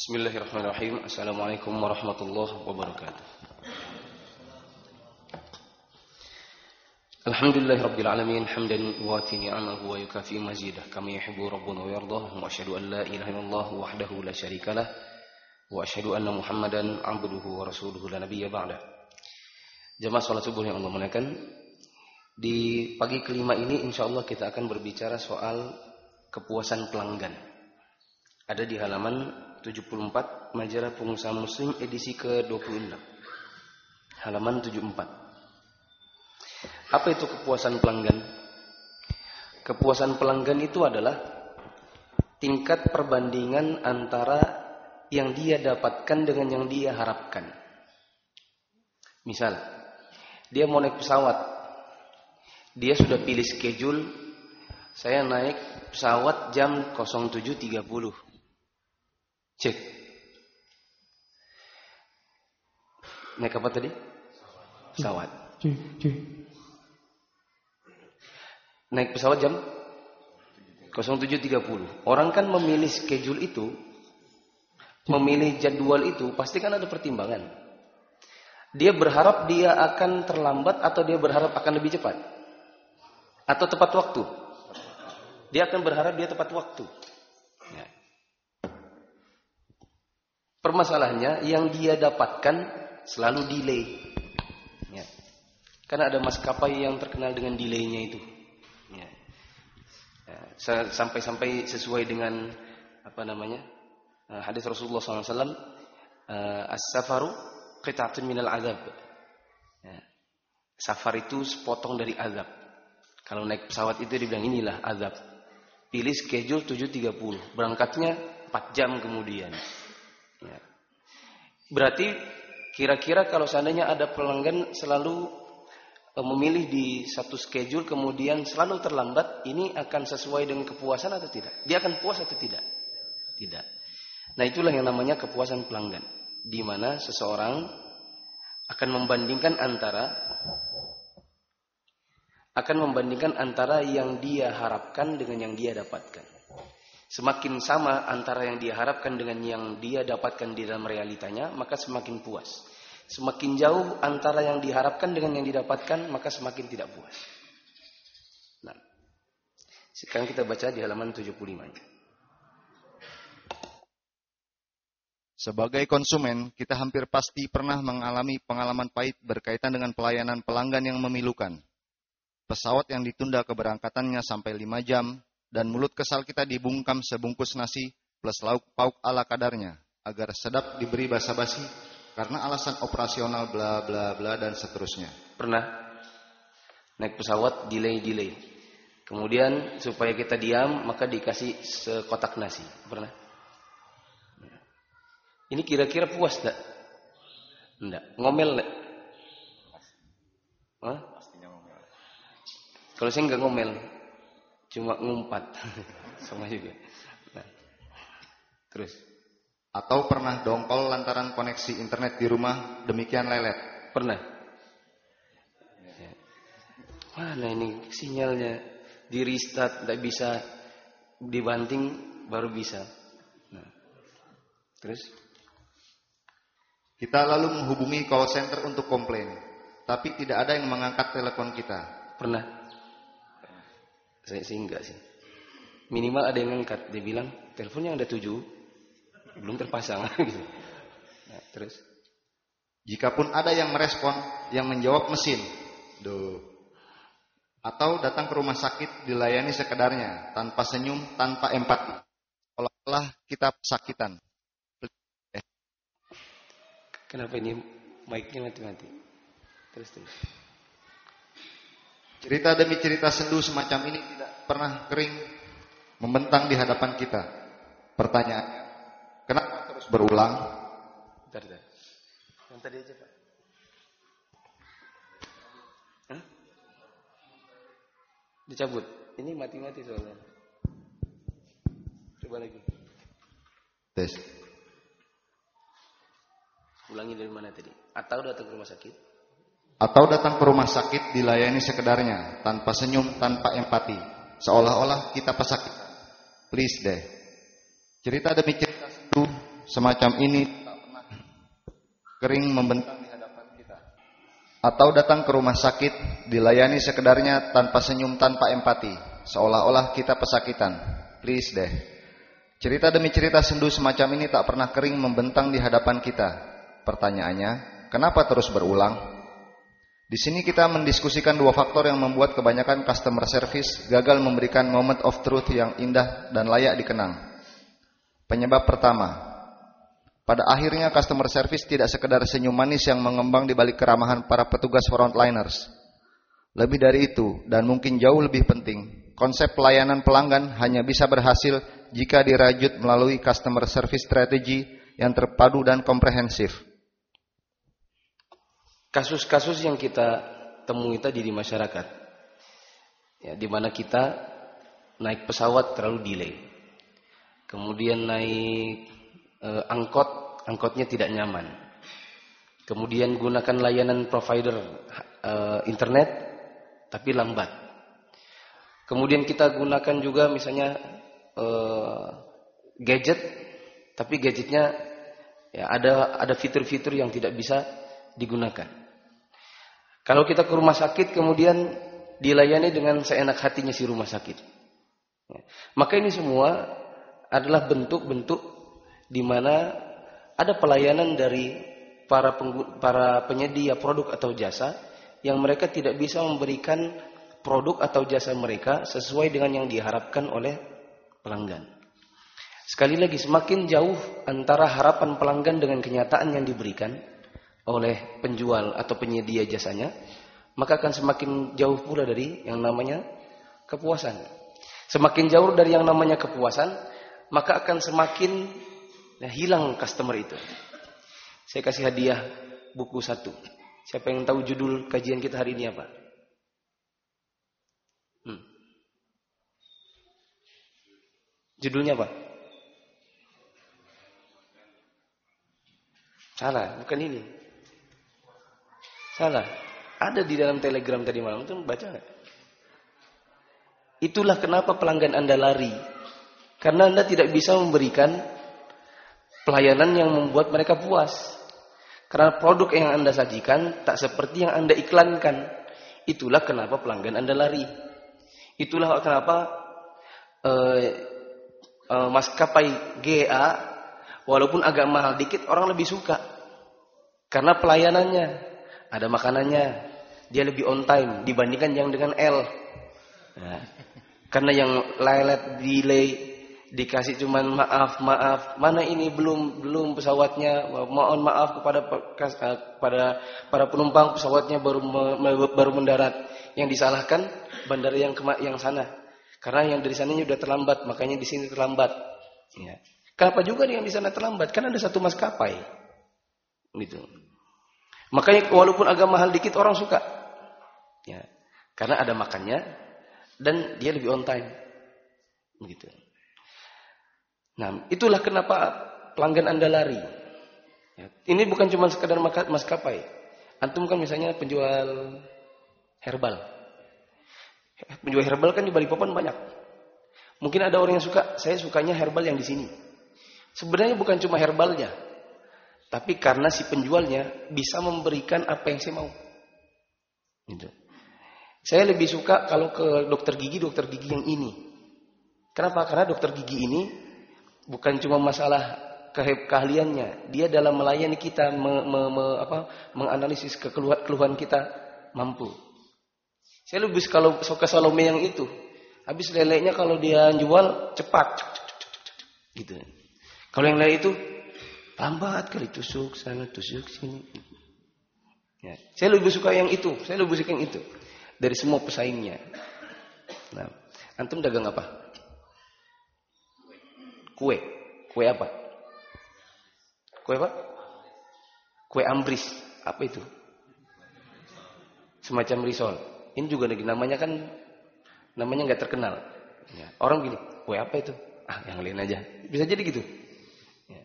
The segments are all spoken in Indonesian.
Bismillahirrahmanirrahim. Assalamualaikum warahmatullahi wabarakatuh. Alhamdulillahirabbil alamin hamdan yuwafi ni'amahu wa yukafi mazidah kama yuhibbu rabbuna wa yardah wa asyhadu an la ilaha illallah wahdahu la syarikalah wa asyhadu anna Muhammadan 'abduhu wa rasuluhu la nabiyya ba'dah. Jamaah salat subuh yang Allah muliakan, di pagi kelima ini insyaallah kita akan berbicara soal kepuasan pelanggan. Ada di halaman 74 Majalah Pengusaha Muslim edisi ke-26. Halaman 74. Apa itu kepuasan pelanggan? Kepuasan pelanggan itu adalah tingkat perbandingan antara yang dia dapatkan dengan yang dia harapkan. Misal, dia mau naik pesawat. Dia sudah pilih schedule, saya naik pesawat jam 07.30. Cek. Naik apa tadi? Pesawat. Naik pesawat jam 07.30. Orang kan memilih schedule itu, memilih jadwal itu, pasti kan ada pertimbangan. Dia berharap dia akan terlambat atau dia berharap akan lebih cepat? Atau tepat waktu? Dia akan berharap dia tepat waktu. Ya. Permasalahannya yang dia dapatkan selalu delay. Ya. Karena ada maskapai yang terkenal dengan delaynya itu. Ya. Ya. Sampai-sampai sesuai dengan hadis Rasulullah SAW, as-safaru qit'atun minal azab. Ya. Safar itu sepotong dari azab. Kalau naik pesawat itu dibilang inilah azab. Pilih schedule 7.30, berangkatnya 4 jam kemudian. Ya. Berarti kira-kira kalau seandainya ada pelanggan selalu memilih di satu schedule kemudian selalu terlambat, ini akan sesuai dengan kepuasan atau tidak? Dia akan puas atau tidak? Tidak. Nah, itulah yang namanya kepuasan pelanggan, di mana seseorang akan membandingkan antara yang dia harapkan dengan yang dia dapatkan. Semakin sama antara yang dia harapkan dengan yang dia dapatkan di dalam realitanya, maka semakin puas. Semakin jauh antara yang diharapkan dengan yang didapatkan, maka semakin tidak puas. Nah, sekarang kita baca di halaman 75. Sebagai konsumen, kita hampir pasti pernah mengalami pengalaman pahit berkaitan dengan pelayanan pelanggan yang memilukan. Pesawat yang ditunda keberangkatannya sampai 5 jam, dan mulut kesal kita dibungkam sebungkus nasi plus lauk pauk ala kadarnya, agar sedap diberi basa-basi karena alasan operasional bla bla bla dan seterusnya. Pernah naik pesawat delay. Kemudian supaya kita diam maka dikasih sekotak nasi. Pernah? Ini kira-kira puas enggak? Enggak. Ngomel enggak? Hah? Pastinya ngomel. Kalau saya enggak ngomel, cuma ngumpat. Sama juga. Nah. Terus. Atau pernah dongkol lantaran koneksi internet di rumah demikian lelet? Pernah. Ya. Mana ini sinyalnya? Di restart tidak bisa, dibanting baru bisa. Nah. Terus. Kita lalu menghubungi call center untuk komplain, tapi tidak ada yang mengangkat telepon kita. Pernah? Saya sih enggak sih. Minimal ada yang ngangkat. Dia bilang, teleponnya ada 7, belum terpasang. Nah, terus? Jikapun ada yang merespon, yang menjawab mesin. Atau datang ke rumah sakit dilayani sekedarnya, tanpa senyum, tanpa empati. Seolah-olah kita pesakitan. Kenapa ini mic-nya mati-mati? Terus. Cerita demi cerita sendu semacam ini tidak pernah kering membentang di hadapan kita. Pertanyaannya, kenapa terus berulang? Bentar. Yang tadi aja, Pak. Hah? Dicabut. Ini mati-mati soalnya. Coba lagi. Tes. Ulangi dari mana tadi? Atau datang ke rumah sakit? Atau datang ke rumah sakit dilayani sekedarnya, tanpa senyum, tanpa empati, seolah-olah kita pesakit. Please deh. Cerita demi cerita sendu semacam ini tak pernah kering membentang di hadapan kita. Atau datang ke rumah sakit, dilayani sekedarnya tanpa senyum, tanpa empati, seolah-olah kita pesakitan. Please deh. Cerita demi cerita sendu semacam ini tak pernah kering membentang di hadapan kita. Pertanyaannya, kenapa terus berulang? Di sini kita mendiskusikan dua faktor yang membuat kebanyakan customer service gagal memberikan moment of truth yang indah dan layak dikenang. Penyebab pertama, pada akhirnya customer service tidak sekedar senyum manis yang mengembang di balik keramahan para petugas frontliners. Lebih dari itu, dan mungkin jauh lebih penting, konsep pelayanan pelanggan hanya bisa berhasil jika dirajut melalui customer service strategy yang terpadu dan komprehensif. Kasus-kasus yang kita temui tadi di masyarakat, ya, di mana kita naik pesawat terlalu delay, kemudian naik angkotnya tidak nyaman, kemudian gunakan layanan provider internet tapi lambat, kemudian kita gunakan juga misalnya gadget, tapi gadgetnya ya, ada fitur-fitur yang tidak bisa digunakan. Kalau kita ke rumah sakit kemudian dilayani dengan seenak hatinya si rumah sakit. Maka ini semua adalah bentuk-bentuk di mana ada pelayanan dari para penyedia produk atau jasa yang mereka tidak bisa memberikan produk atau jasa mereka sesuai dengan yang diharapkan oleh pelanggan. Sekali lagi, semakin jauh antara harapan pelanggan dengan kenyataan yang diberikan oleh penjual atau penyedia jasanya, maka akan semakin jauh pula dari yang namanya kepuasan. Semakin jauh dari yang namanya kepuasan, maka akan semakin hilang customer itu. Saya kasih hadiah buku 1. Siapa yang tahu judul kajian kita hari ini apa? Judulnya apa? Salah, bukan ini. Salah. Ada di dalam Telegram tadi malam itu, baca nggak? Itulah kenapa pelanggan Anda lari. Karena Anda tidak bisa memberikan pelayanan yang membuat mereka puas. Karena produk yang Anda sajikan tak seperti yang Anda iklankan. Itulah kenapa pelanggan Anda lari. Itulah kenapa maskapai GA walaupun agak mahal dikit orang lebih suka. Karena pelayanannya, ada makanannya, dia lebih on time dibandingkan yang dengan L. Nah, karena yang lelet, delay, dikasih cuman maaf, mana ini belum pesawatnya, mohon maaf kepada para penumpang, pesawatnya baru mendarat. Yang disalahkan bandara yang sana, karena yang dari sananya sudah terlambat, makanya di sini terlambat. Ya. Kenapa juga yang di sana terlambat? Karena ada satu maskapai, gitu. Makanya walaupun agak mahal dikit orang suka, ya, karena ada makannya dan dia lebih on time, begitu. Nah, itulah kenapa pelanggan Anda lari. Ya, ini bukan cuma sekadar maskapai. Antum kan misalnya penjual herbal. Penjual herbal kan di Balikpapan banyak. Mungkin ada orang yang suka, saya sukanya herbal yang di sini. Sebenarnya bukan cuma herbalnya, tapi karena si penjualnya bisa memberikan apa yang saya mau. Gitu. Saya lebih suka kalau ke dokter gigi yang ini. Kenapa? Karena dokter gigi ini bukan cuma masalah keahliannya, dia dalam melayani kita, menganalisis keluhan kita mampu. Saya lebih suka Salome yang itu. Habis leleknya kalau dia jual cepat, gitu. Kalau yang lain itu lambat kali, tusuk sana, tusuk sini. Ya, saya lebih suka yang itu. Saya lebih suka yang itu dari semua pesaingnya. Nah, antum dagang apa? Kue. Kue apa? Kue apa? Kue ambris. Apa itu? Semacam risol. Ini juga lagi namanya nggak terkenal. Ya, orang gini, kue apa itu? Ah, yang lain aja. Bisa jadi gitu. Ya.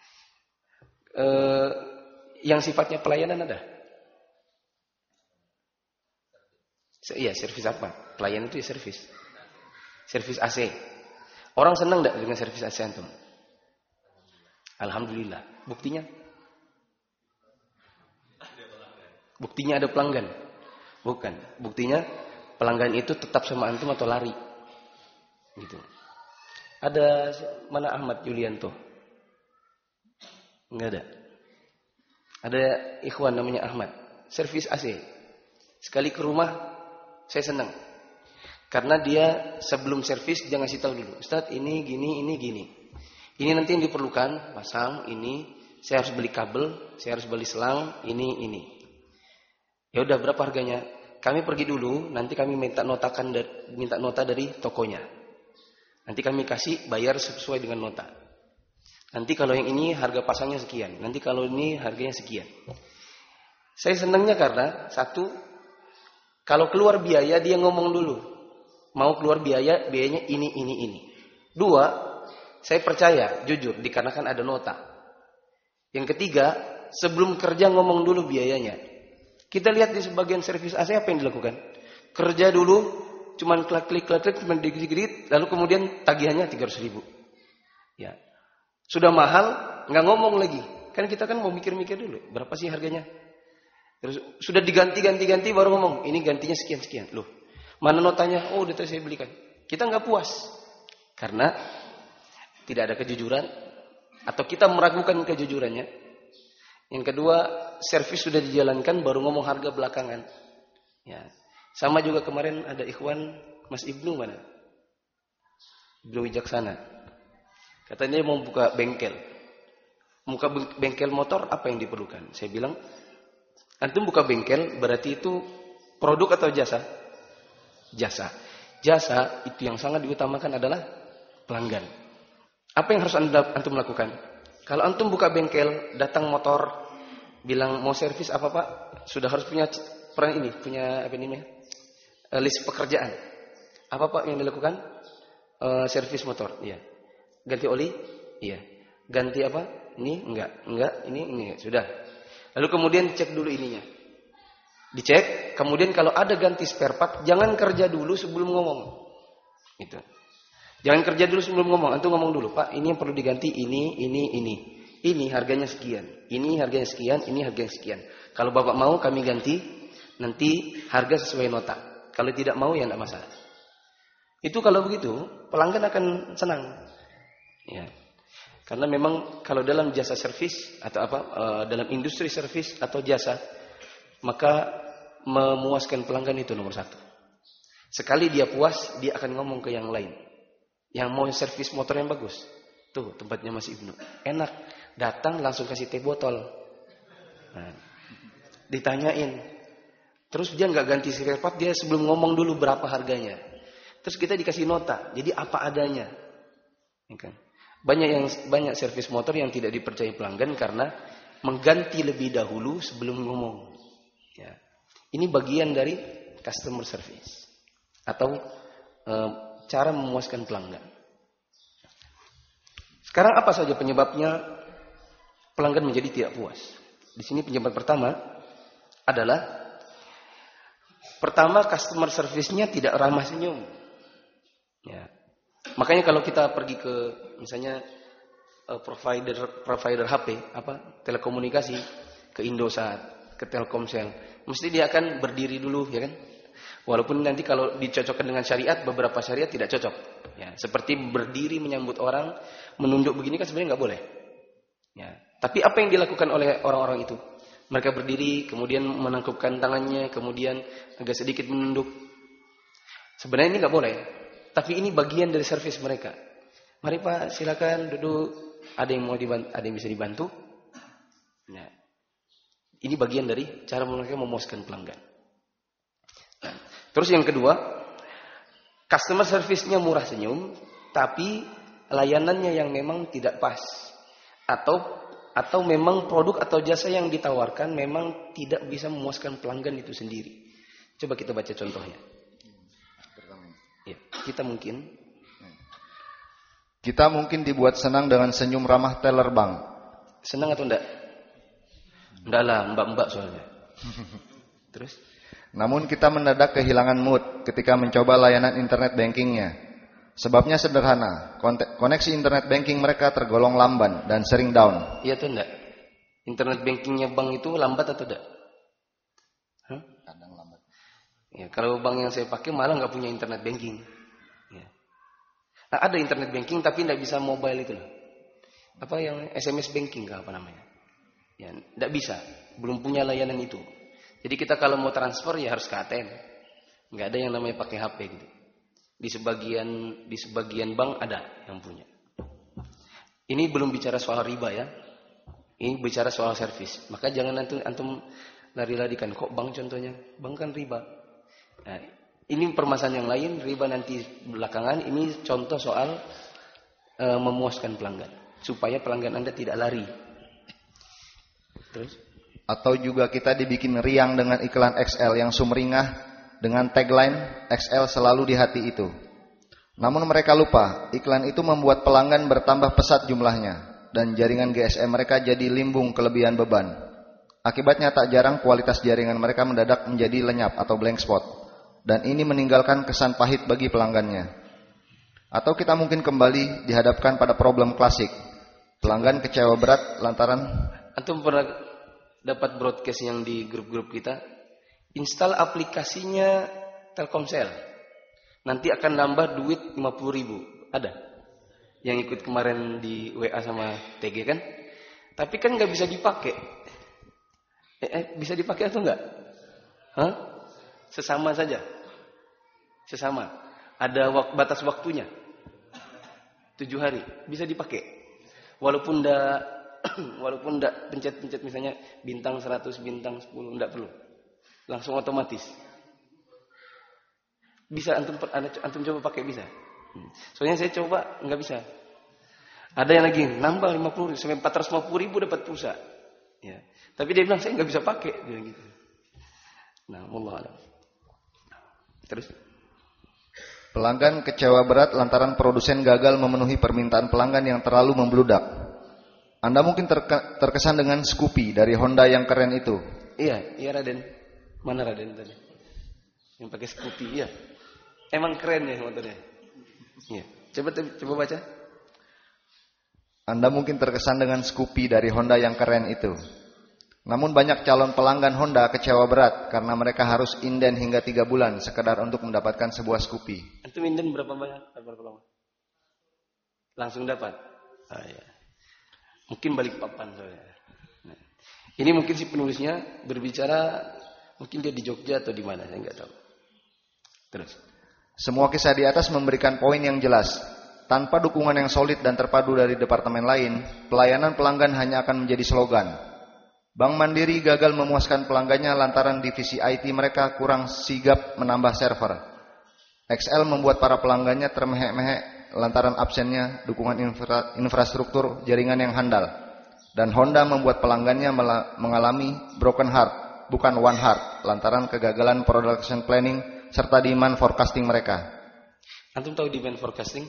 Yang sifatnya pelayanan ada? Iya, servis apa? Pelayanan itu ya servis. Servis AC. Orang senang enggak dengan servis AC antum? Alhamdulillah. Buktinya? Buktinya ada pelanggan? Bukan. Buktinya pelanggan itu tetap sama antum atau lari? Gitu. Ada mana Ahmad Yulianto? Enggak ada. Ada ikhwan namanya Ahmad, servis AC. Sekali ke rumah saya senang. Karena dia sebelum servis dia ngasih tahu dulu, Ustaz ini gini, ini gini. Ini nanti yang diperlukan, pasang ini, saya harus beli kabel, saya harus beli selang, ini. Ya udah berapa harganya? Kami pergi dulu, nanti kami minta nota dari tokonya. Nanti kami kasih bayar sesuai dengan nota. Nanti kalau yang ini harga pasangnya sekian. Nanti kalau ini harganya sekian. Saya senangnya karena satu, kalau keluar biaya dia ngomong dulu. Mau keluar biayanya ini. Dua, saya percaya, jujur, dikarenakan ada nota. Yang ketiga, sebelum kerja ngomong dulu biayanya. Kita lihat di sebagian servis AC apa yang dilakukan. Kerja dulu, cuman klik, cuman digigit, lalu kemudian tagihannya 300.000. Ya. Sudah mahal, nggak ngomong lagi. Kan kita kan mau mikir-mikir dulu, berapa sih harganya? Terus sudah diganti baru ngomong, ini gantinya sekian. Loh, mana notanya? Oh, udah tadi saya belikan. Kita nggak puas. Karena tidak ada kejujuran atau kita meragukan kejujurannya. Yang kedua, servis sudah dijalankan baru ngomong harga belakangan. Ya. Sama juga kemarin ada ikhwan Mas Ibnu mana? Ibnu Wijaksana. Katanya mau buka bengkel. Buka bengkel motor apa yang diperlukan? Saya bilang, antum buka bengkel berarti itu produk atau jasa? Jasa. Jasa itu yang sangat diutamakan adalah pelanggan. Apa yang harus antum lakukan? Kalau antum buka bengkel, datang motor, bilang mau servis apa Pak? Sudah harus punya list pekerjaan. Apa Pak yang dilakukan? Servis motor. Iya. Ganti oli? Iya. Ganti apa? Ini? Enggak. Ini. Sudah. Lalu kemudian cek dulu ininya. Dicek. Kemudian kalau ada ganti spare part, jangan kerja dulu sebelum ngomong. Gitu. Jangan kerja dulu sebelum ngomong. Antum ngomong dulu, Pak, ini yang perlu diganti, ini. Ini harganya sekian. Ini harganya sekian, ini harganya sekian. Kalau Bapak mau kami ganti, nanti harga sesuai nota. Kalau tidak mau ya enggak masalah. Itu kalau begitu, pelanggan akan senang. Ya. Karena memang kalau dalam jasa servis atau dalam industri servis atau jasa, maka memuaskan pelanggan itu nomor satu. Sekali dia puas, dia akan ngomong ke yang lain. Yang mau servis motor yang bagus, tuh tempatnya Mas Ibnu, enak. Datang langsung kasih teh botol. Nah, ditanyain, terus dia nggak ganti spare part, dia sebelum ngomong dulu berapa harganya. Terus kita dikasih nota, jadi apa adanya. Ya kan? Banyak servis motor yang tidak dipercaya pelanggan karena mengganti lebih dahulu sebelum ngomong. Ya. Ini bagian dari customer service atau cara memuaskan pelanggan. Sekarang apa saja penyebabnya pelanggan menjadi tidak puas? Di sini penyebab pertama adalah customer service-nya tidak ramah senyum. Ya. Makanya kalau kita pergi ke misalnya provider HP, telekomunikasi, ke Indosat, ke Telkomsel, mesti dia akan berdiri dulu, ya kan? Walaupun nanti kalau dicocokkan dengan syariat, beberapa syariat tidak cocok. Ya, seperti berdiri menyambut orang, menunduk begini kan sebenarnya nggak boleh. Ya. Tapi apa yang dilakukan oleh orang-orang itu? Mereka berdiri, kemudian menangkupkan tangannya, kemudian agak sedikit menunduk. Sebenarnya ini nggak boleh. Tapi ini bagian dari servis mereka. Mari Pak, silakan duduk. Ada yang mau dibantu, ada yang bisa dibantu. Nah, ini bagian dari cara mereka memuaskan pelanggan. Nah, terus yang kedua, customer service-nya murah senyum, tapi layanannya yang memang tidak pas. Atau memang produk atau jasa yang ditawarkan memang tidak bisa memuaskan pelanggan itu sendiri. Coba kita baca contohnya. Ya, Kita mungkin dibuat senang dengan senyum ramah teller bank. Senang atau enggak? Enggak lah, mbak-mbak soalnya. Terus? Namun kita mendadak kehilangan mood ketika mencoba layanan internet bankingnya. Sebabnya sederhana, koneksi internet banking mereka tergolong lamban dan sering down. Iya atau enggak? Internet bankingnya bank itu lambat atau enggak? Kadang lambat. Ya, kalau bank yang saya pakai malah nggak punya internet banking. Ya. Nah, ada internet banking tapi nggak bisa mobile itu loh. Apa yang SMS banking apa namanya? Ya, nggak bisa, belum punya layanan itu. Jadi kita kalau mau transfer ya harus ke ATM. Nggak ada yang namanya pakai HP gitu. Di sebagian bank ada yang punya. Ini belum bicara soal riba ya. Ini bicara soal servis. Maka jangan antum lari-larikan. Kok bank contohnya? Bank kan riba. Nah, ini permasalahan yang lain. Riba nanti belakangan. Ini contoh soal memuaskan pelanggan. Supaya pelanggan Anda tidak lari. Terus? Atau juga kita dibikin riang dengan iklan XL yang sumringah dengan tagline XL selalu di hati itu. Namun mereka lupa, iklan itu membuat pelanggan bertambah pesat jumlahnya dan jaringan GSM mereka jadi limbung kelebihan beban. Akibatnya tak jarang kualitas jaringan mereka mendadak menjadi lenyap atau blank spot dan ini meninggalkan kesan pahit bagi pelanggannya. Atau kita mungkin kembali dihadapkan pada problem klasik. Pelanggan kecewa berat lantaran antum pernah dapat broadcast yang di grup-grup kita? Install aplikasinya Telkomsel. Nanti akan nambah duit 50.000. Ada yang ikut kemarin di WA sama TG kan? Tapi kan nggak bisa dipakai. Bisa dipakai atau enggak? Hah? Sesama saja. Sesama. Ada batas waktunya. 7 hari bisa dipakai. Walaupun enggak pencet-pencet misalnya bintang 100, bintang 10 enggak perlu. Langsung otomatis. Bisa antum coba pakai bisa. Soalnya saya coba nggak bisa. Ada yang lagi nambah 50 sampai 450.000 dapat pulsa. Ya. Tapi dia bilang saya nggak bisa pakai, bilang gitu. Nah, wallahu a'lam. Terus pelanggan kecewa berat lantaran produsen gagal memenuhi permintaan pelanggan yang terlalu membludak. Anda mungkin terkesan dengan Scoopy dari Honda yang keren itu. Iya Raden. Mana Raden tadi? Yang pakai Scoopy, iya. Emang keren ya motornya. Iya. Coba baca. Anda mungkin terkesan dengan Scoopy dari Honda yang keren itu. Namun banyak calon pelanggan Honda kecewa berat karena mereka harus inden hingga 3 bulan sekedar untuk mendapatkan sebuah Scoopy. Antum inden berapa banyak? Berapa lama? Langsung dapat. Ah, ya. Mungkin balik papan soalnya. Nah. Ini mungkin si penulisnya berbicara. Mungkin dia di Jogja atau di mana, saya nggak tahu. Terus. Semua kisah di atas memberikan poin yang jelas. Tanpa dukungan yang solid dan terpadu dari departemen lain, pelayanan pelanggan hanya akan menjadi slogan. Bank Mandiri gagal memuaskan pelanggannya lantaran divisi IT mereka kurang sigap menambah server. XL membuat para pelanggannya termehek-mehek lantaran absennya dukungan infrastruktur jaringan yang handal. Dan Honda membuat pelanggannya mengalami broken heart. Bukan one heart, lantaran kegagalan production planning serta demand forecasting mereka. Antum tahu demand forecasting?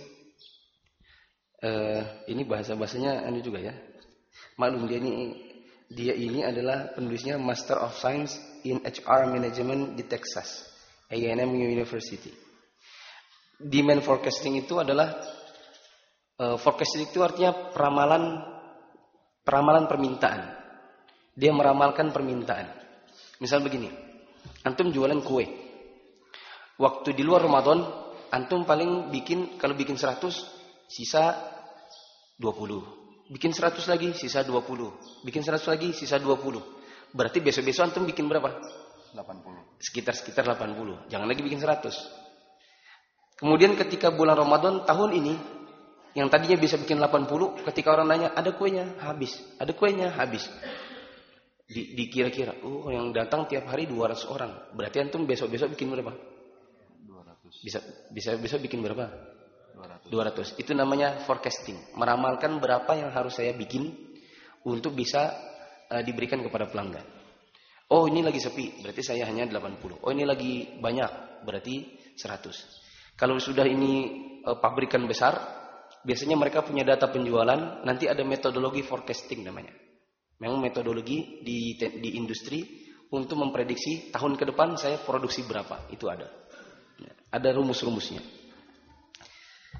Ini bahasanya anu juga ya. Maklum dia ini adalah penulisnya Master of Science in HR Management di Texas, A&M University. Demand forecasting itu adalah forecasting itu artinya peramalan permintaan. Dia meramalkan permintaan. Misal begini, antum jualan kue. Waktu di luar Ramadan, antum paling kalau bikin 100, sisa 20. Bikin 100 lagi, sisa 20. Bikin 100 lagi, sisa 20. Berarti besok-besok antum bikin berapa? 80. Sekitar 80. Jangan lagi bikin 100. Kemudian ketika bulan Ramadan tahun ini, yang tadinya bisa bikin 80, ketika orang nanya, ada kuenya? Habis. Ada kuenya? Habis. Dikira-kira, yang datang tiap hari 200 orang. Berarti antum besok-besok bikin berapa? 200. Bisa besok bikin berapa? 200. Itu namanya forecasting. Meramalkan berapa yang harus saya bikin untuk bisa diberikan kepada pelanggan. Oh, ini lagi sepi, berarti saya hanya 80. Oh, ini lagi banyak, berarti 100. Kalau sudah ini pabrikan besar, biasanya mereka punya data penjualan, nanti ada metodologi forecasting namanya. Memang metodologi di industri untuk memprediksi tahun ke depan saya produksi berapa, itu ada. Ada rumus-rumusnya.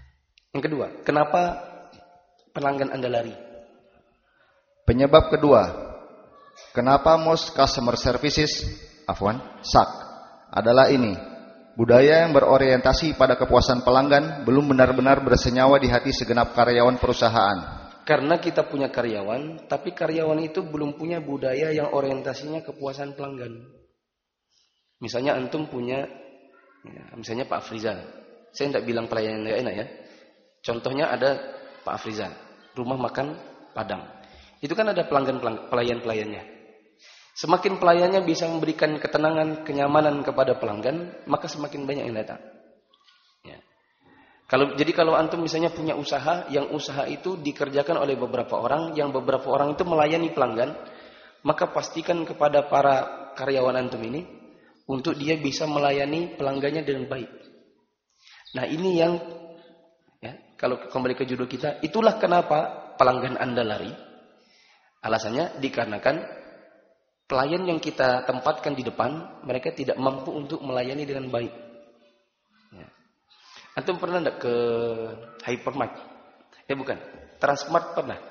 Yang kedua, kenapa pelanggan Anda lari? Penyebab kedua, kenapa most customer services, suck, adalah ini. Budaya yang berorientasi pada kepuasan pelanggan belum benar-benar bersenyawa di hati segenap karyawan perusahaan. Karena kita punya karyawan, tapi karyawan itu belum punya budaya yang orientasinya kepuasan pelanggan. Misalnya antum punya, misalnya Pak Afrizal. Saya tidak bilang pelayanan yang enak ya. Contohnya ada Pak Afrizal, rumah makan Padang. Itu kan ada pelayan-pelayannya. Semakin pelayannya bisa memberikan ketenangan, kenyamanan kepada pelanggan, maka semakin banyak yang datang. Ya. Jadi kalau antum misalnya punya usaha, yang usaha itu dikerjakan oleh beberapa orang, yang beberapa orang itu melayani pelanggan, maka pastikan kepada para karyawan antum ini untuk dia bisa melayani pelanggannya dengan baik. Nah ini yang, ya, kalau kembali ke judul kita, itulah kenapa pelanggan Anda lari. Alasannya dikarenakan pelayan yang kita tempatkan di depan, mereka tidak mampu untuk melayani dengan baik. Ya. Antum pernah enggak ke hypermart? Bukan. Transmart pernah?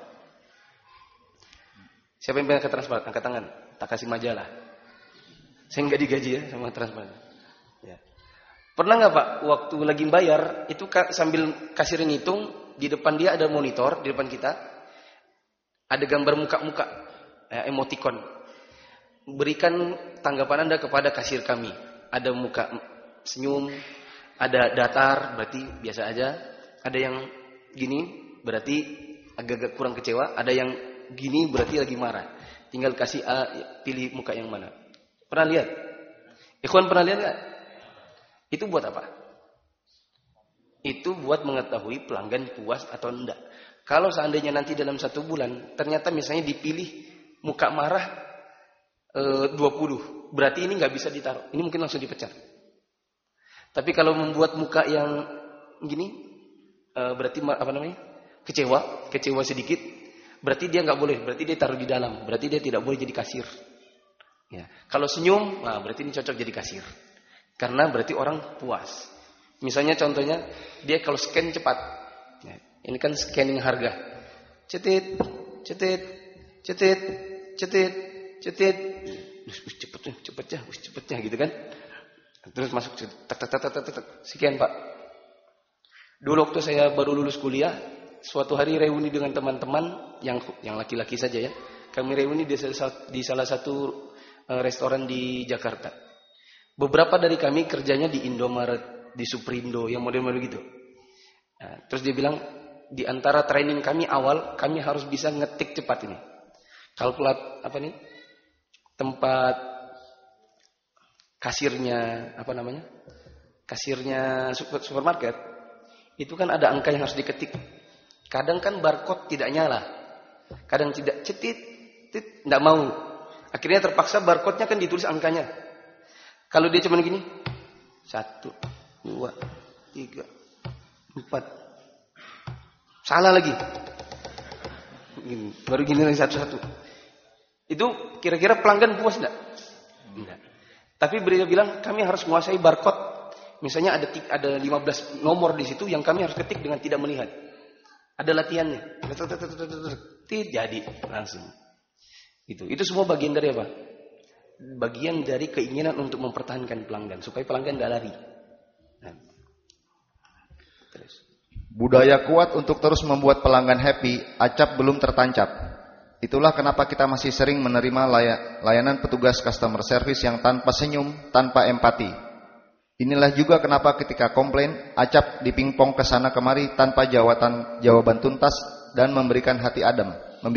Siapa yang pernah ke Transmart? Angkat tangan. Tak kasih majalah. Saya enggak digaji ya sama Transmart. Ya. Pernah enggak Pak, waktu lagi bayar, itu sambil kasir ngitung, di depan dia ada monitor, di depan kita, ada gambar muka-muka, emoticon. Berikan tanggapan Anda kepada kasir kami. Ada muka senyum, ada datar, berarti biasa aja. Ada yang gini, berarti agak-agak kurang kecewa. Ada yang gini, berarti lagi marah. Tinggal kasih A, pilih muka yang mana. Pernah lihat? Ikhwan pernah lihat nggak? Itu buat apa? Itu buat mengetahui pelanggan puas atau enggak. Kalau seandainya nanti dalam 1 bulan, ternyata misalnya dipilih muka marah 20, berarti ini nggak bisa ditaruh. Ini mungkin langsung dipecat. Tapi kalau membuat muka yang gini, berarti apa namanya? Kecewa sedikit, berarti dia nggak boleh. Berarti dia taruh di dalam. Berarti dia tidak boleh jadi kasir. Ya. Kalau senyum, nah berarti ini cocok jadi kasir. Karena berarti orang puas. Misalnya contohnya, dia kalau scan cepat. Ya. Ini kan scanning harga. Cetit, cetit, cetit, cetit, cetit. Cepetnya gitu kan. Terus masuk tak. Sekian Pak. Dulu waktu saya baru lulus kuliah, suatu hari reuni dengan teman-teman yang laki-laki saja ya. Kami reuni di salah satu restoran di Jakarta. Beberapa dari kami kerjanya di Indomaret, di Suprindo, yang model-model gitu. Nah, terus dia bilang, di antara training kami awal, kami harus bisa ngetik cepat ini. Tempat kasirnya, kasirnya supermarket, itu kan ada angka yang harus diketik. Kadang kan barcode tidak nyala. Kadang tidak, cetit, tidak mau. Akhirnya terpaksa barcode-nya kan ditulis angkanya. Kalau dia cuma gini, 1, 2, 3, 4. Salah lagi. Baru gini lagi satu-satu. Itu kira-kira pelanggan puas enggak? Enggak. Tapi beliau bilang kami harus menguasai barcode. Misalnya ada 15 nomor di situ yang kami harus ketik dengan tidak melihat. Ada latihannya. Jadi langsung. Itu semua bagian dari apa? Bagian dari keinginan untuk mempertahankan pelanggan supaya pelanggan enggak lari. Nah. Terus. Budaya kuat untuk terus membuat pelanggan happy, acap belum tertancap. Itulah kenapa kita masih sering menerima layanan petugas customer service yang tanpa senyum, tanpa empati. Inilah juga kenapa ketika komplain, acap dipingpong ke sana kemari tanpa jawaban tuntas dan membikin hati adem.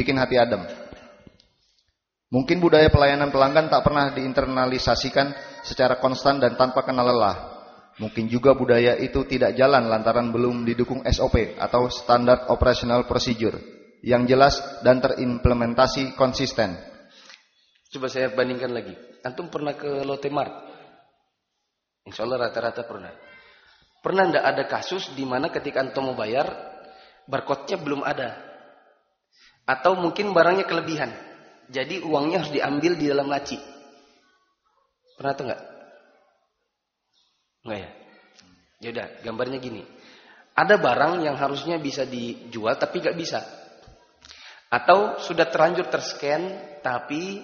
Mungkin budaya pelayanan pelanggan tak pernah diinternalisasikan secara konstan dan tanpa kenal lelah. Mungkin juga budaya itu tidak jalan lantaran belum didukung SOP atau Standard Operational Procedure yang jelas dan terimplementasi konsisten. Coba saya bandingkan lagi. Antum pernah ke Lotte Mart? Insya Allah rata-rata pernah. Pernah enggak ada kasus di mana ketika antum mau bayar, barcode-nya belum ada? Atau mungkin barangnya kelebihan. Jadi uangnya harus diambil di dalam laci. Pernah atau enggak? Enggak ya? Yaudah, gambarnya gini. Ada barang yang harusnya bisa dijual tapi nggak bisa. Atau sudah terlanjur terscan tapi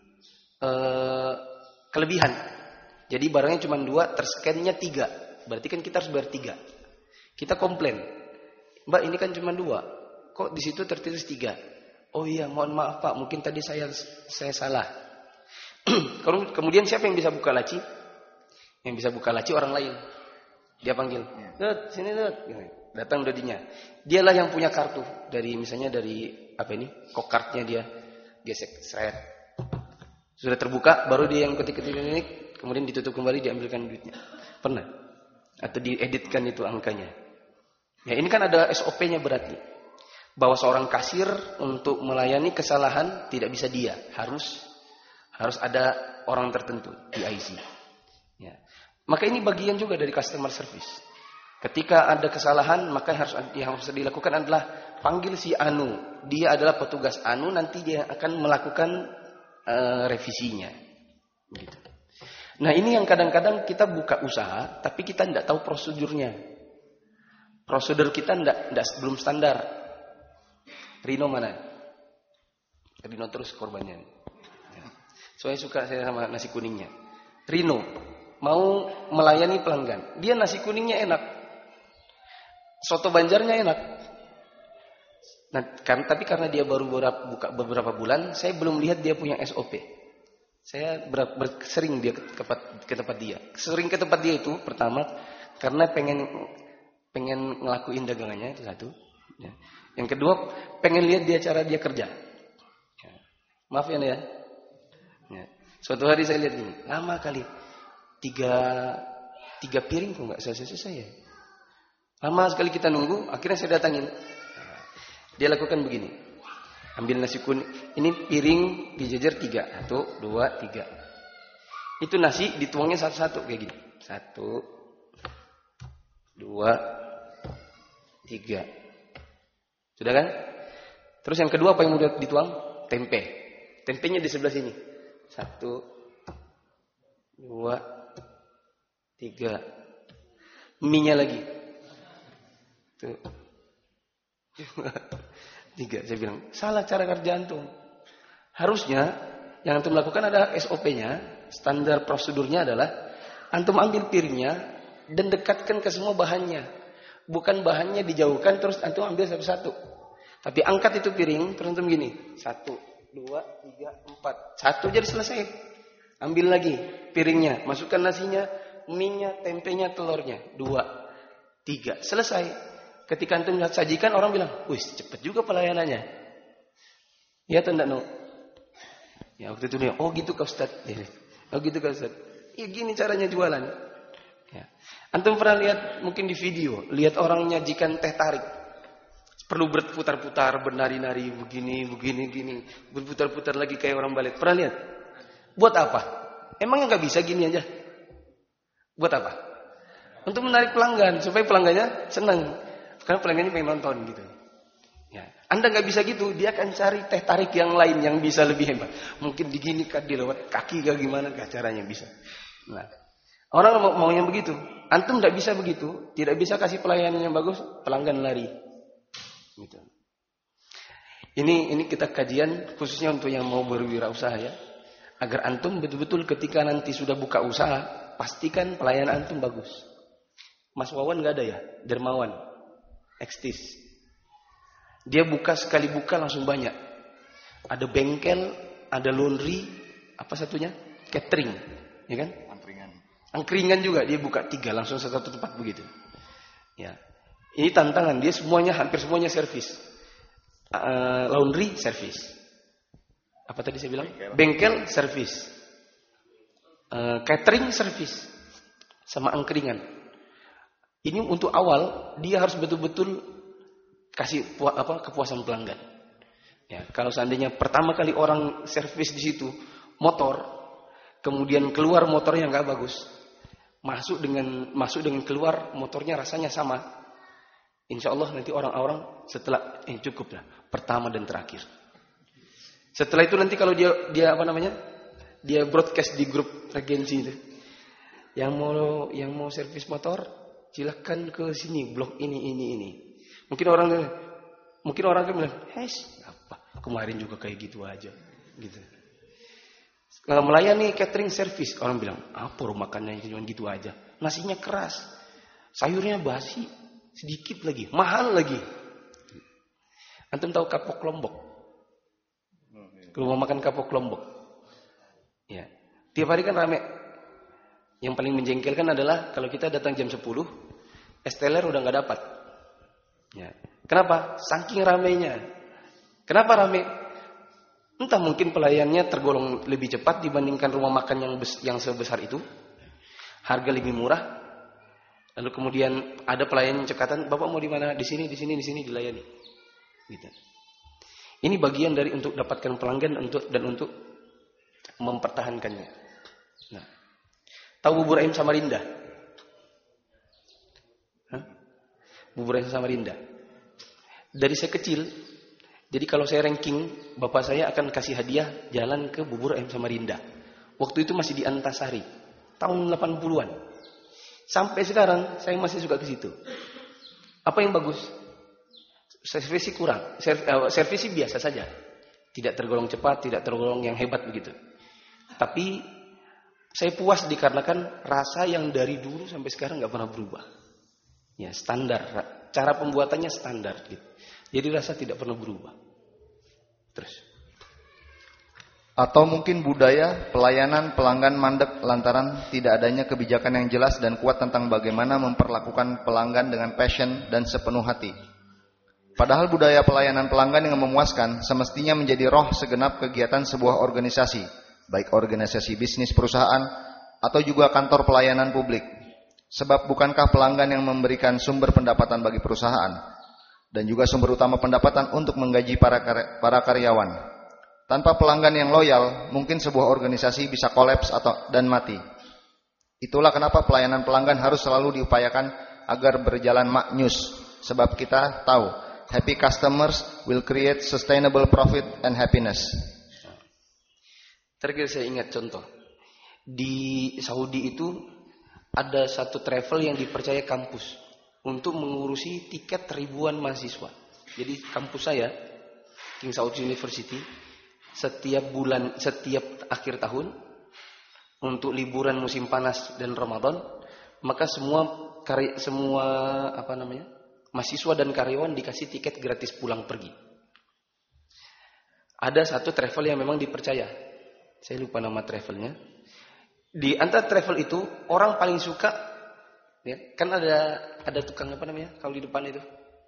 kelebihan. Jadi barangnya cuma 2, terscan-nya 3. Berarti kan kita harus bayar 3. Kita komplain. Mbak, ini kan cuma 2. Kok di situ tertulis 3? Oh iya, mohon maaf Pak, mungkin tadi saya salah. Kemudian siapa yang bisa buka laci? Yang bisa buka laci orang lain. Dia panggil, "Dut, sini Dut." Datang dadinya. Dialah yang punya kartu dari misalnya dari kokartnya dia gesek seret. Sudah terbuka, baru dia yang ketik-ketik ini, kemudian ditutup kembali, diambilkan duitnya. Pernah? Atau dieditkan itu angkanya. Ya, ini kan ada SOP-nya berarti. Bahwa seorang kasir untuk melayani kesalahan tidak bisa dia, harus ada orang tertentu di IC. Ya. Maka ini bagian juga dari customer service. Ketika ada kesalahan, maka yang harus dilakukan adalah panggil si Anu. Dia adalah petugas Anu, nanti dia akan melakukan revisinya. Gitu. Nah, ini yang kadang-kadang kita buka usaha, tapi kita tidak tahu prosedurnya. Prosedur kita belum standar. Rino mana? Rino terus korbannya. Soalnya suka saya sama nasi kuningnya. Rino mau melayani pelanggan. Dia nasi kuningnya enak. Soto Banjarnya enak. Nah, tapi karena dia baru buka beberapa bulan, saya belum lihat dia punya SOP. Saya sering dia ke tempat dia. Sering ke tempat dia itu pertama karena pengen ngelakuin dagangannya, itu satu. Ya. Yang kedua, pengen lihat cara dia kerja. Ya. Maaf ya, ya. Suatu hari saya lihat ini, lama kali. Tiga piring kok nggak selesai ya. Lama sekali kita nunggu, akhirnya saya datangin. Dia lakukan begini. Ambil nasi kuning, ini piring dijejer 3. 1, 2, 3. Itu nasi dituangnya satu-satu kayak gini. 1, 2, 3. Sudah kan? Terus yang kedua apa yang udah dituang? Tempe. Tempenya di sebelah sini. 1, 2, 3. Mie-nya lagi. Tuh. 3. Saya bilang, salah cara kerja antum. Harusnya yang antum lakukan adalah SOP-nya, standar prosedurnya adalah antum ambil piringnya dan dekatkan ke semua bahannya. Bukan bahannya dijauhkan terus antum ambil satu-satu. Tapi angkat itu piring, terus antum gini. 1, 2, 3, 4. 1 jadi selesai. Ambil lagi piringnya, masukkan nasinya, mie-nya, tempenya, telurnya. 2, 3. Selesai. Ketika antum lihat sajikan, orang bilang, wih cepet juga pelayanannya. Ya atau enggak, no? Ya waktu itu dia, oh gitu Kak Ustaz. Oh gitu Kak Ustaz. Ya gini caranya jualan. Ya. Antum pernah lihat mungkin di video, lihat orang nyajikan teh tarik. Perlu berputar-putar, bernari-nari, begini, gini. Berputar-putar lagi kayak orang balik. Pernah lihat? Buat apa? Emangnya nggak bisa gini aja? Buat apa? Untuk menarik pelanggan, supaya pelanggannya senang. Karena pelanggannya pengen nonton gitu. Ya. Anda nggak bisa gitu, dia akan cari teh tarik yang lain yang bisa lebih hebat. Mungkin digini kan dilewat kaki gak gimana gak caranya bisa. Nah, orang maunya begitu. Antum nggak bisa begitu, tidak bisa kasih pelayanan yang bagus, pelanggan lari. Gitu. Ini kita kajian khususnya untuk yang mau berwirausaha ya, agar antum betul-betul ketika nanti sudah buka usaha, pastikan pelayanan antum bagus. Mas Wawan nggak ada ya, dermawan. Ekstis. Dia sekali buka langsung banyak. Ada bengkel, ada laundry, apa satunya? Catering, ya kan? Angkringan juga dia buka 3 langsung satu tempat begitu. Ya. Ini tantangan, dia hampir semuanya servis. Laundry servis. Apa tadi saya bilang? Bengkel servis. Catering servis. Sama angkringan. Ini untuk awal dia harus betul-betul kasih kepuasan pelanggan. Ya, kalau seandainya pertama kali orang servis di situ motor, kemudian keluar motornya nggak bagus, masuk dengan keluar motornya rasanya sama, insya Allah nanti orang-orang setelah cukup lah pertama dan terakhir. Setelah itu nanti kalau dia dia broadcast di grup agensi itu, yang mau servis motor silakan ke sini, blok ini. Mungkin orang kan bilang, apa? Kemarin juga kayak gitu aja, gitu. Kalau melayani catering service, orang bilang, apa makannya cuma gitu aja. Nasinya keras, sayurnya basi, sedikit lagi, mahal lagi. Antum tahu kapok Lombok? Kalau mau makan kapok Lombok, ya, tiap hari kan rame. Yang paling menjengkelkan adalah kalau kita datang jam 10, es teler udah nggak dapat. Ya. Kenapa? Saking ramenya. Kenapa rame? Entah mungkin pelayannya tergolong lebih cepat dibandingkan rumah makan yang sebesar itu. Harga lebih murah. Lalu kemudian ada pelayan cekatan, Bapak mau di mana? Di sini dilayani. Gitu. Ini bagian dari untuk dapatkan pelanggan dan untuk mempertahankannya. Nah, tahu bubur ayam Samarinda? Bubur ayam Samarinda. Dari saya kecil, jadi kalau saya ranking, bapak saya akan kasih hadiah jalan ke bubur ayam Samarinda. Waktu itu masih di Antasari, tahun 80-an. Sampai sekarang saya masih suka ke situ. Apa yang bagus? Servisi kurang, servisi biasa saja. Tidak tergolong cepat, tidak tergolong yang hebat begitu. Tapi saya puas dikarenakan rasa yang dari dulu sampai sekarang nggak pernah berubah. Ya, standar. Cara pembuatannya standar gitu. Jadi rasa tidak pernah berubah. Terus. Atau mungkin budaya pelayanan pelanggan mandek lantaran tidak adanya kebijakan yang jelas dan kuat tentang bagaimana memperlakukan pelanggan dengan passion dan sepenuh hati. Padahal budaya pelayanan pelanggan yang memuaskan semestinya menjadi roh segenap kegiatan sebuah organisasi, baik organisasi bisnis perusahaan atau juga kantor pelayanan publik. Sebab bukankah pelanggan yang memberikan sumber pendapatan bagi perusahaan dan juga sumber utama pendapatan untuk menggaji para karyawan? Tanpa pelanggan yang loyal, mungkin sebuah organisasi bisa kolaps dan mati. Itulah kenapa pelayanan pelanggan harus selalu diupayakan agar berjalan maknyus. Sebab kita tahu, happy customers will create sustainable profit and happiness. Terakhir saya ingat contoh. Di Saudi itu ada satu travel yang dipercaya kampus untuk mengurusi tiket ribuan mahasiswa. Jadi kampus saya, King Saud University, setiap akhir tahun untuk liburan musim panas dan Ramadan, maka semua mahasiswa dan karyawan dikasih tiket gratis pulang pergi. Ada satu travel yang memang dipercaya. Saya lupa nama travelnya. Di antara travel itu orang paling suka, ya, kan ada tukang kalau di depan itu,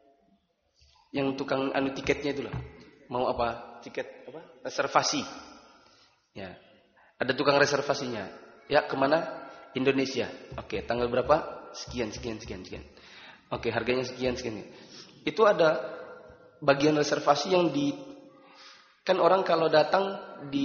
yang tukang tiketnya itu lah. Mau apa? Tiket reservasi. Ya. Ada tukang reservasinya. Ya, kemana? Indonesia. Oke, tanggal berapa? Sekian. Oke, harganya sekian. Itu ada bagian reservasi yang kan orang kalau datang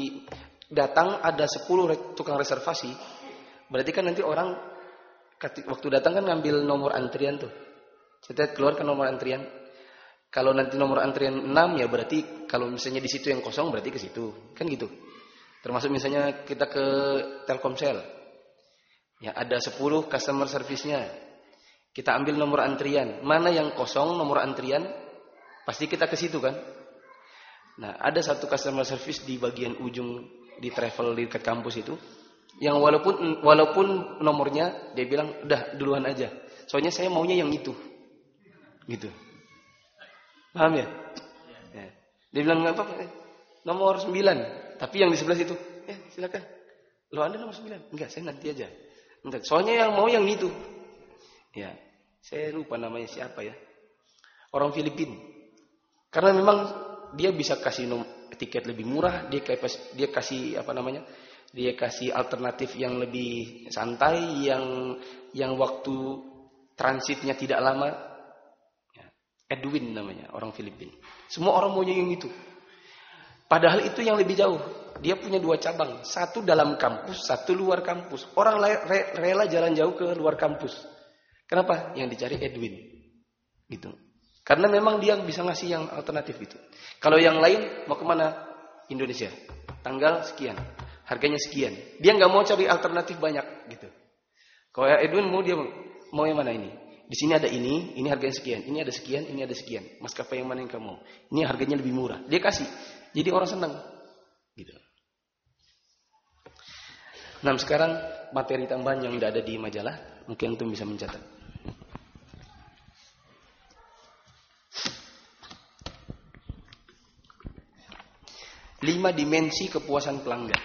ada 10 tukang reservasi. Berarti kan nanti orang waktu datang kan ngambil nomor antrian tuh. Saya keluarkan nomor antrian. Kalau nanti nomor antrian 6 ya berarti kalau misalnya di situ yang kosong berarti ke situ. Kan gitu. Termasuk misalnya kita ke Telkomsel. Ya ada 10 customer service-nya. Kita ambil nomor antrian. Mana yang kosong nomor antrian? Pasti kita ke situ kan? Nah, ada satu customer service di bagian ujung di travel di dekat kampus itu yang walaupun nomornya dia bilang udah duluan aja. Soalnya saya maunya yang itu. Gitu. Paham ya? Ya. Dia bilang apa? Nomor 9. Tapi yang di sebelah situ, silakan. Lo Anda nomor 9? Enggak, saya nanti aja. Enggak. Soalnya yang mau yang itu. Ya. Saya lupa namanya siapa ya. Orang Filipina. Karena memang dia bisa kasih tiket lebih murah, dia kasih Dia kasih alternatif yang lebih santai, yang waktu transitnya tidak lama. Edwin namanya, orang Filipina. Semua orang maunya yang itu. Padahal itu yang lebih jauh. Dia punya 2 cabang. Satu dalam kampus, satu luar kampus. Orang rela jalan jauh ke luar kampus. Kenapa? Yang dicari Edwin. Gitu. Karena memang dia bisa ngasih yang alternatif gitu. Kalau yang lain mau kemana? Indonesia. Tanggal sekian. Harganya sekian. Dia nggak mau cari alternatif banyak gitu. Kalau Edwin dia mau yang mana ini? Di sini ada ini harganya sekian, ini ada sekian, ini ada sekian. Maskapai yang mana yang kamu mau? Ini harganya lebih murah. Dia kasih. Jadi orang senang. Gitu. Nah, sekarang materi tambahan yang tidak ada di majalah, mungkin antum bisa mencatat. 5 dimensi kepuasan pelanggan.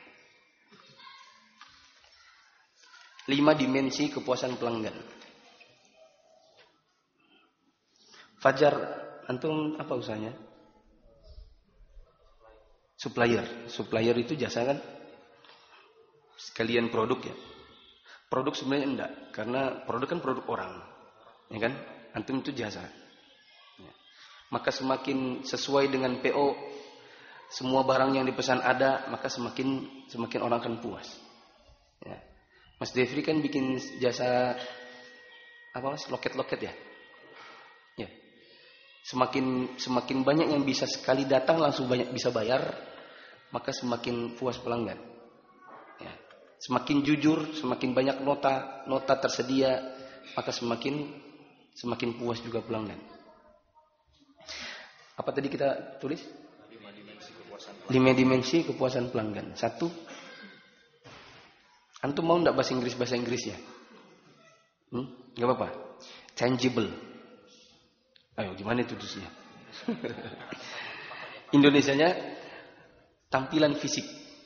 5 dimensi kepuasan pelanggan. Fajar, antum apa usahanya? Supplier. Supplier itu jasa kan? Sekalian produk ya. Produk sebenarnya enggak, karena produk kan produk orang. Ya kan? Antum itu jasa. Ya. Maka semakin sesuai dengan PO, semua barang yang dipesan ada, maka semakin orang akan puas. Ya. Mas Devri kan bikin jasa apa mas? Loket-loket ya. Ya. Semakin banyak yang bisa sekali datang langsung banyak bisa bayar, maka semakin puas pelanggan. Ya. Semakin jujur, semakin banyak nota tersedia, maka semakin puas juga pelanggan. Apa tadi kita tulis? 5 dimensi kepuasan pelanggan. 1. Antum mau enggak bahasa Inggris ya? Enggak apa-apa. Tangible. Ayo, gimana itu tulisnya? Indonesianya tampilan fisik.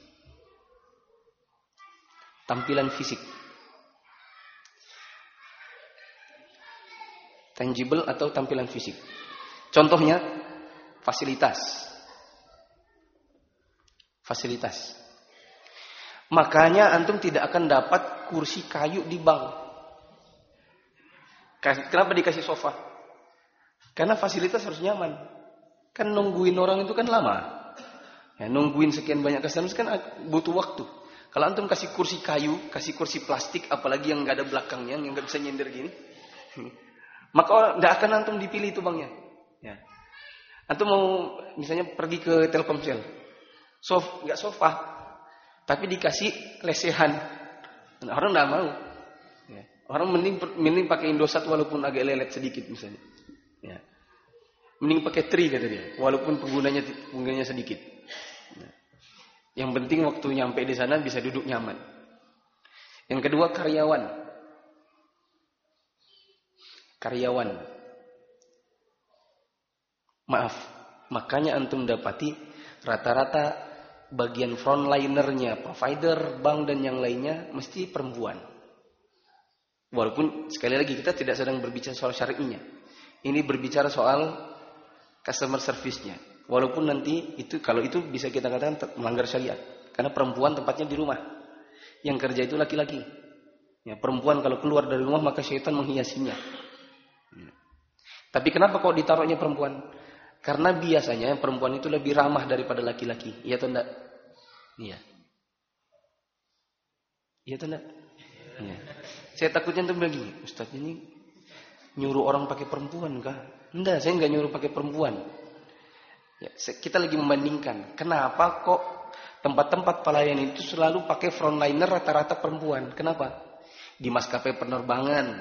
Tampilan fisik. Tangible atau tampilan fisik. Contohnya fasilitas. Makanya antum tidak akan dapat kursi kayu di bank. Kenapa dikasih sofa? Karena fasilitas harus nyaman. Kan nungguin orang itu kan lama. Ya, nungguin sekian banyak customers kan butuh waktu. Kalau antum kasih kursi kayu, kasih kursi plastik, apalagi yang nggak ada belakangnya, yang nggak bisa nyender gini, maka orang nggak akan antum dipilih itu banknya. Ya. Antum mau misalnya pergi ke Telkomsel. Nggak sofa, tapi dikasih lesehan. Orang nggak mau. Ya. Orang mending pakai Indosat walaupun agak lelet sedikit misalnya. Ya. Mending pakai Tri kata dia, walaupun penggunanya sedikit. Ya. Yang penting waktu nyampe di sana bisa duduk nyaman. Yang kedua karyawan. Maaf, makanya antum dapati rata-rata bagian frontlinernya, provider, bank dan yang lainnya mesti perempuan. Walaupun sekali lagi kita tidak sedang berbicara soal syar'inya. Ini berbicara soal customer service-nya. Walaupun nanti kalau itu bisa kita katakan melanggar syariat. Karena perempuan tempatnya di rumah. Yang kerja itu laki-laki. Ya, perempuan kalau keluar dari rumah maka syaitan menghiasinya. Ya. Tapi kenapa kok ditaruhnya perempuan? Karena biasanya perempuan itu lebih ramah daripada laki-laki. Iya atau enggak? Iya. Iya atau enggak? Iya. Saya takutnya tuh begini, Ustaz ini nyuruh orang pakai perempuan kah? Enggak, saya enggak nyuruh pakai perempuan. Ya, kita lagi membandingkan. Kenapa kok tempat-tempat pelayan itu selalu pakai frontliner rata-rata perempuan? Kenapa? Di maskapai penerbangan,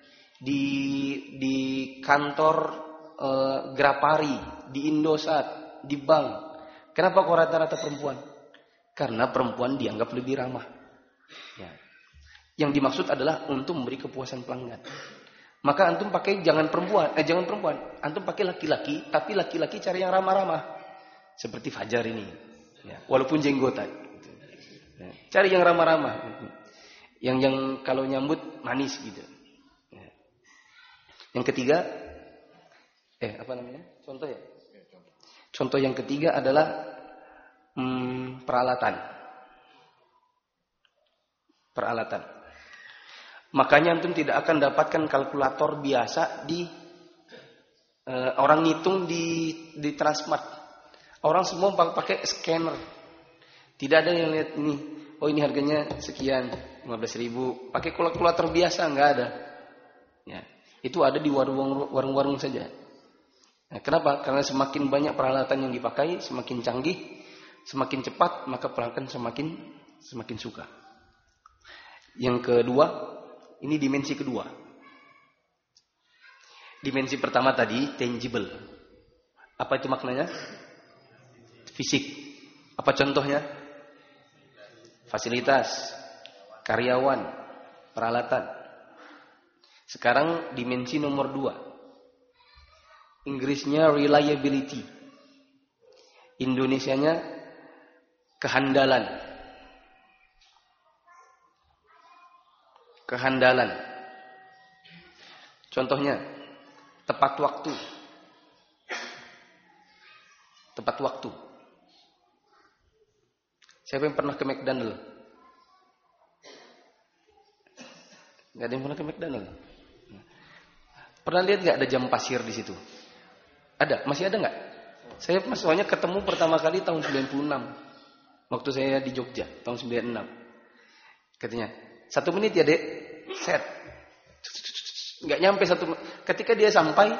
di kantor Grapari, di Indosat, di bank. Kenapa kok rata-rata perempuan? Karena perempuan dianggap lebih ramah. Ya. Yang dimaksud adalah untuk memberi kepuasan pelanggan. Maka antum pakai jangan perempuan. Antum pakai laki-laki, tapi laki-laki cari yang ramah-ramah. Seperti Fajar ini. Ya. Walaupun jenggotan. Ya. Cari yang ramah-ramah. Yang kalau nyambut manis gitu. Ya. Yang ketiga, Contoh ya? Contoh yang ketiga adalah peralatan. Makanya antum tidak akan dapatkan kalkulator biasa di orang ngitung di Transmart. Orang semua pakai scanner. Tidak ada yang lihat ini. Oh ini harganya sekian, 15.000. Pakai kalkulator biasa nggak ada. Ya, itu ada di warung-warung saja. Nah, kenapa? Karena semakin banyak peralatan yang dipakai, semakin canggih, semakin cepat, maka pelanggan semakin suka. Yang kedua, ini dimensi kedua. Dimensi pertama tadi tangible. Apa itu maknanya? Fisik. Apa contohnya? Fasilitas, karyawan, peralatan. Sekarang dimensi nomor 2. Inggrisnya reliability. Indonesianya kehandalan. Kehandalan. Contohnya tepat waktu. Tepat waktu. Siapa yang pernah ke McDonald? Gak ada yang pernah ke McDonald. Pernah lihat gak ada jam pasir di situ? Ada, masih ada gak? Saya soalnya ketemu pertama kali tahun 96. Waktu saya di Jogja, tahun 96. Katanya, 1 menit ya dek, set. Gak nyampe 1 menit. Ketika dia sampai,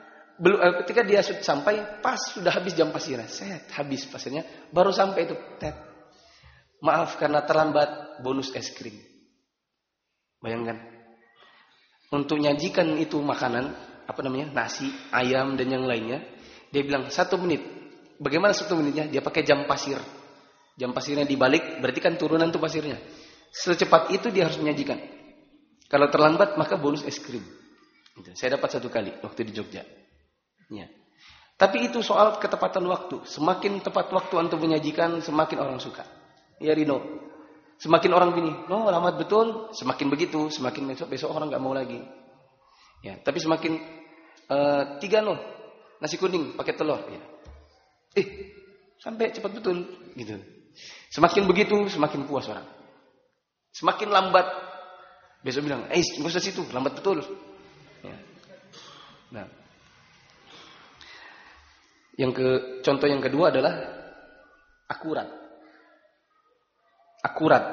pas sudah habis jam pasirnya. Set, habis pasirnya, baru sampai itu. Tet. Maaf karena terlambat, bonus es krim. Bayangkan. Untuk nyajikan itu makanan, nasi, ayam dan yang lainnya, dia bilang 1 menit. Bagaimana 1 menitnya? Dia pakai jam pasir. Jam pasirnya dibalik, berarti kan turunan tuh pasirnya. Secepat itu dia harus menyajikan. Kalau terlambat, maka bonus es krim. Saya dapat 1 kali waktu di Jogja. Ya. Tapi itu soal ketepatan waktu. Semakin tepat waktu untuk menyajikan, semakin orang suka. Ya Rino. Semakin orang gini, lambat betul, semakin begitu, semakin besok orang nggak mau lagi. Ya, tapi semakin 3 nasi kuning pakai telur. Ya. Sampai cepat betul, gitu. Semakin begitu, semakin puas orang. Semakin lambat, besok bilang, nggak usah situ, lambat betul. Ya. Nah, contoh yang kedua adalah akurat. Akurat.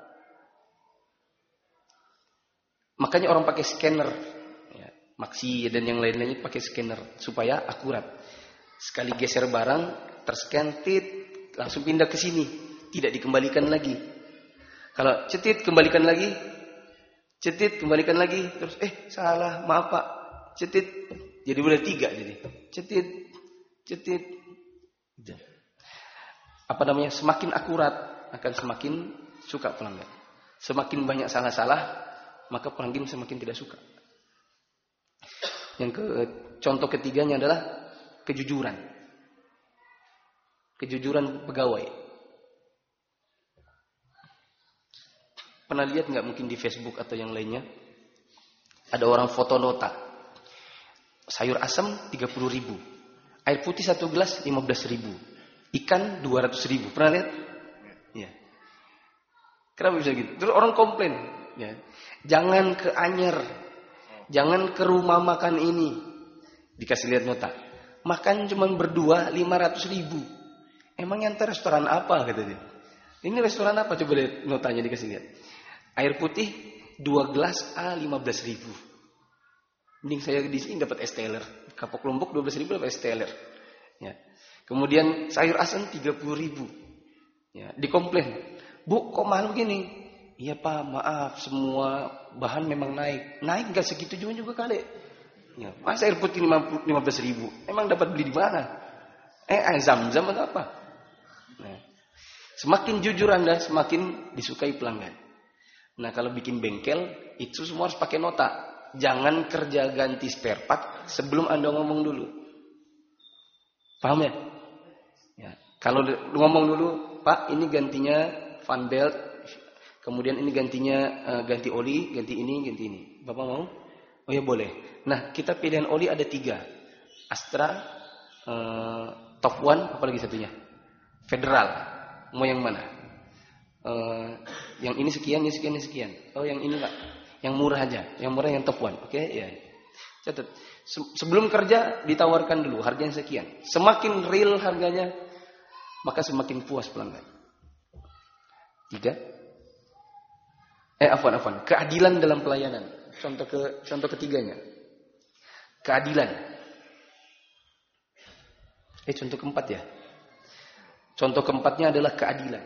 Makanya orang pakai scanner, ya, Maxi dan yang lain-lainnya pakai scanner supaya akurat. Sekali geser barang, terscan, langsung pindah ke sini, tidak dikembalikan lagi. Kalau cetit kembalikan lagi, terus salah, maaf Pak, cetit, jadi boleh 3 jadi, cetit. Semakin akurat akan semakin suka pelanggan. Semakin banyak salah-salah, maka pelanggan semakin tidak suka. Contoh ketiganya adalah kejujuran. Kejujuran pegawai. Pernah lihat nggak mungkin di Facebook atau yang lainnya? Ada orang foto nota. Sayur asam 30.000. Air putih 1 gelas 15.000. Ikan 200.000. Pernah lihat? Ya. Kenapa bisa gitu? Terus orang komplain. Ya. Jangan ke Anyer. Jangan ke rumah makan ini. Dikasih lihat nota. Makan cuma berdua 500.000. Emang yang restoran apa? Kata dia. Ini restoran apa? Coba lihat notanya dikasih lihat. Air putih 2 gelas A 15.000. Mending saya di sini dapat es teler. Kapok Lombok 12.000 dapat es teler. Ya. Kemudian sayur asam 30.000. Ya, dikomplain. Bu, kok mahal begini? Iya Pak, maaf, semua bahan memang naik. Naik nggak segitu juga kali. Ya, masa air putih 15.000? Emang dapat beli di mana? Zam-zam atau apa? Nah, semakin jujur Anda, semakin disukai pelanggan. Nah, kalau bikin bengkel, itu semua harus pakai nota. Jangan kerja ganti spare part sebelum Anda ngomong dulu. Paham ya? Ya. Kalau ngomong dulu, Pak, ini gantinya fan belt, kemudian ini gantinya ganti oli, ganti ini. Bapak mau? Oh ya boleh. Nah, kita pilihan oli ada 3. Astra, Top One, apalagi satunya? Federal. Mau yang mana? Yang ini sekian, ini sekian, ini sekian. Oh, yang ini Pak. Yang murah aja. Yang murah yang Top One. Oke, ya. Catat. Sebelum kerja ditawarkan dulu harganya sekian. Semakin real harganya, maka semakin puas pelanggan. 3. Keadilan dalam pelayanan. Contoh ketiganya. Keadilan. Contoh keempat ya. Contoh keempatnya adalah keadilan.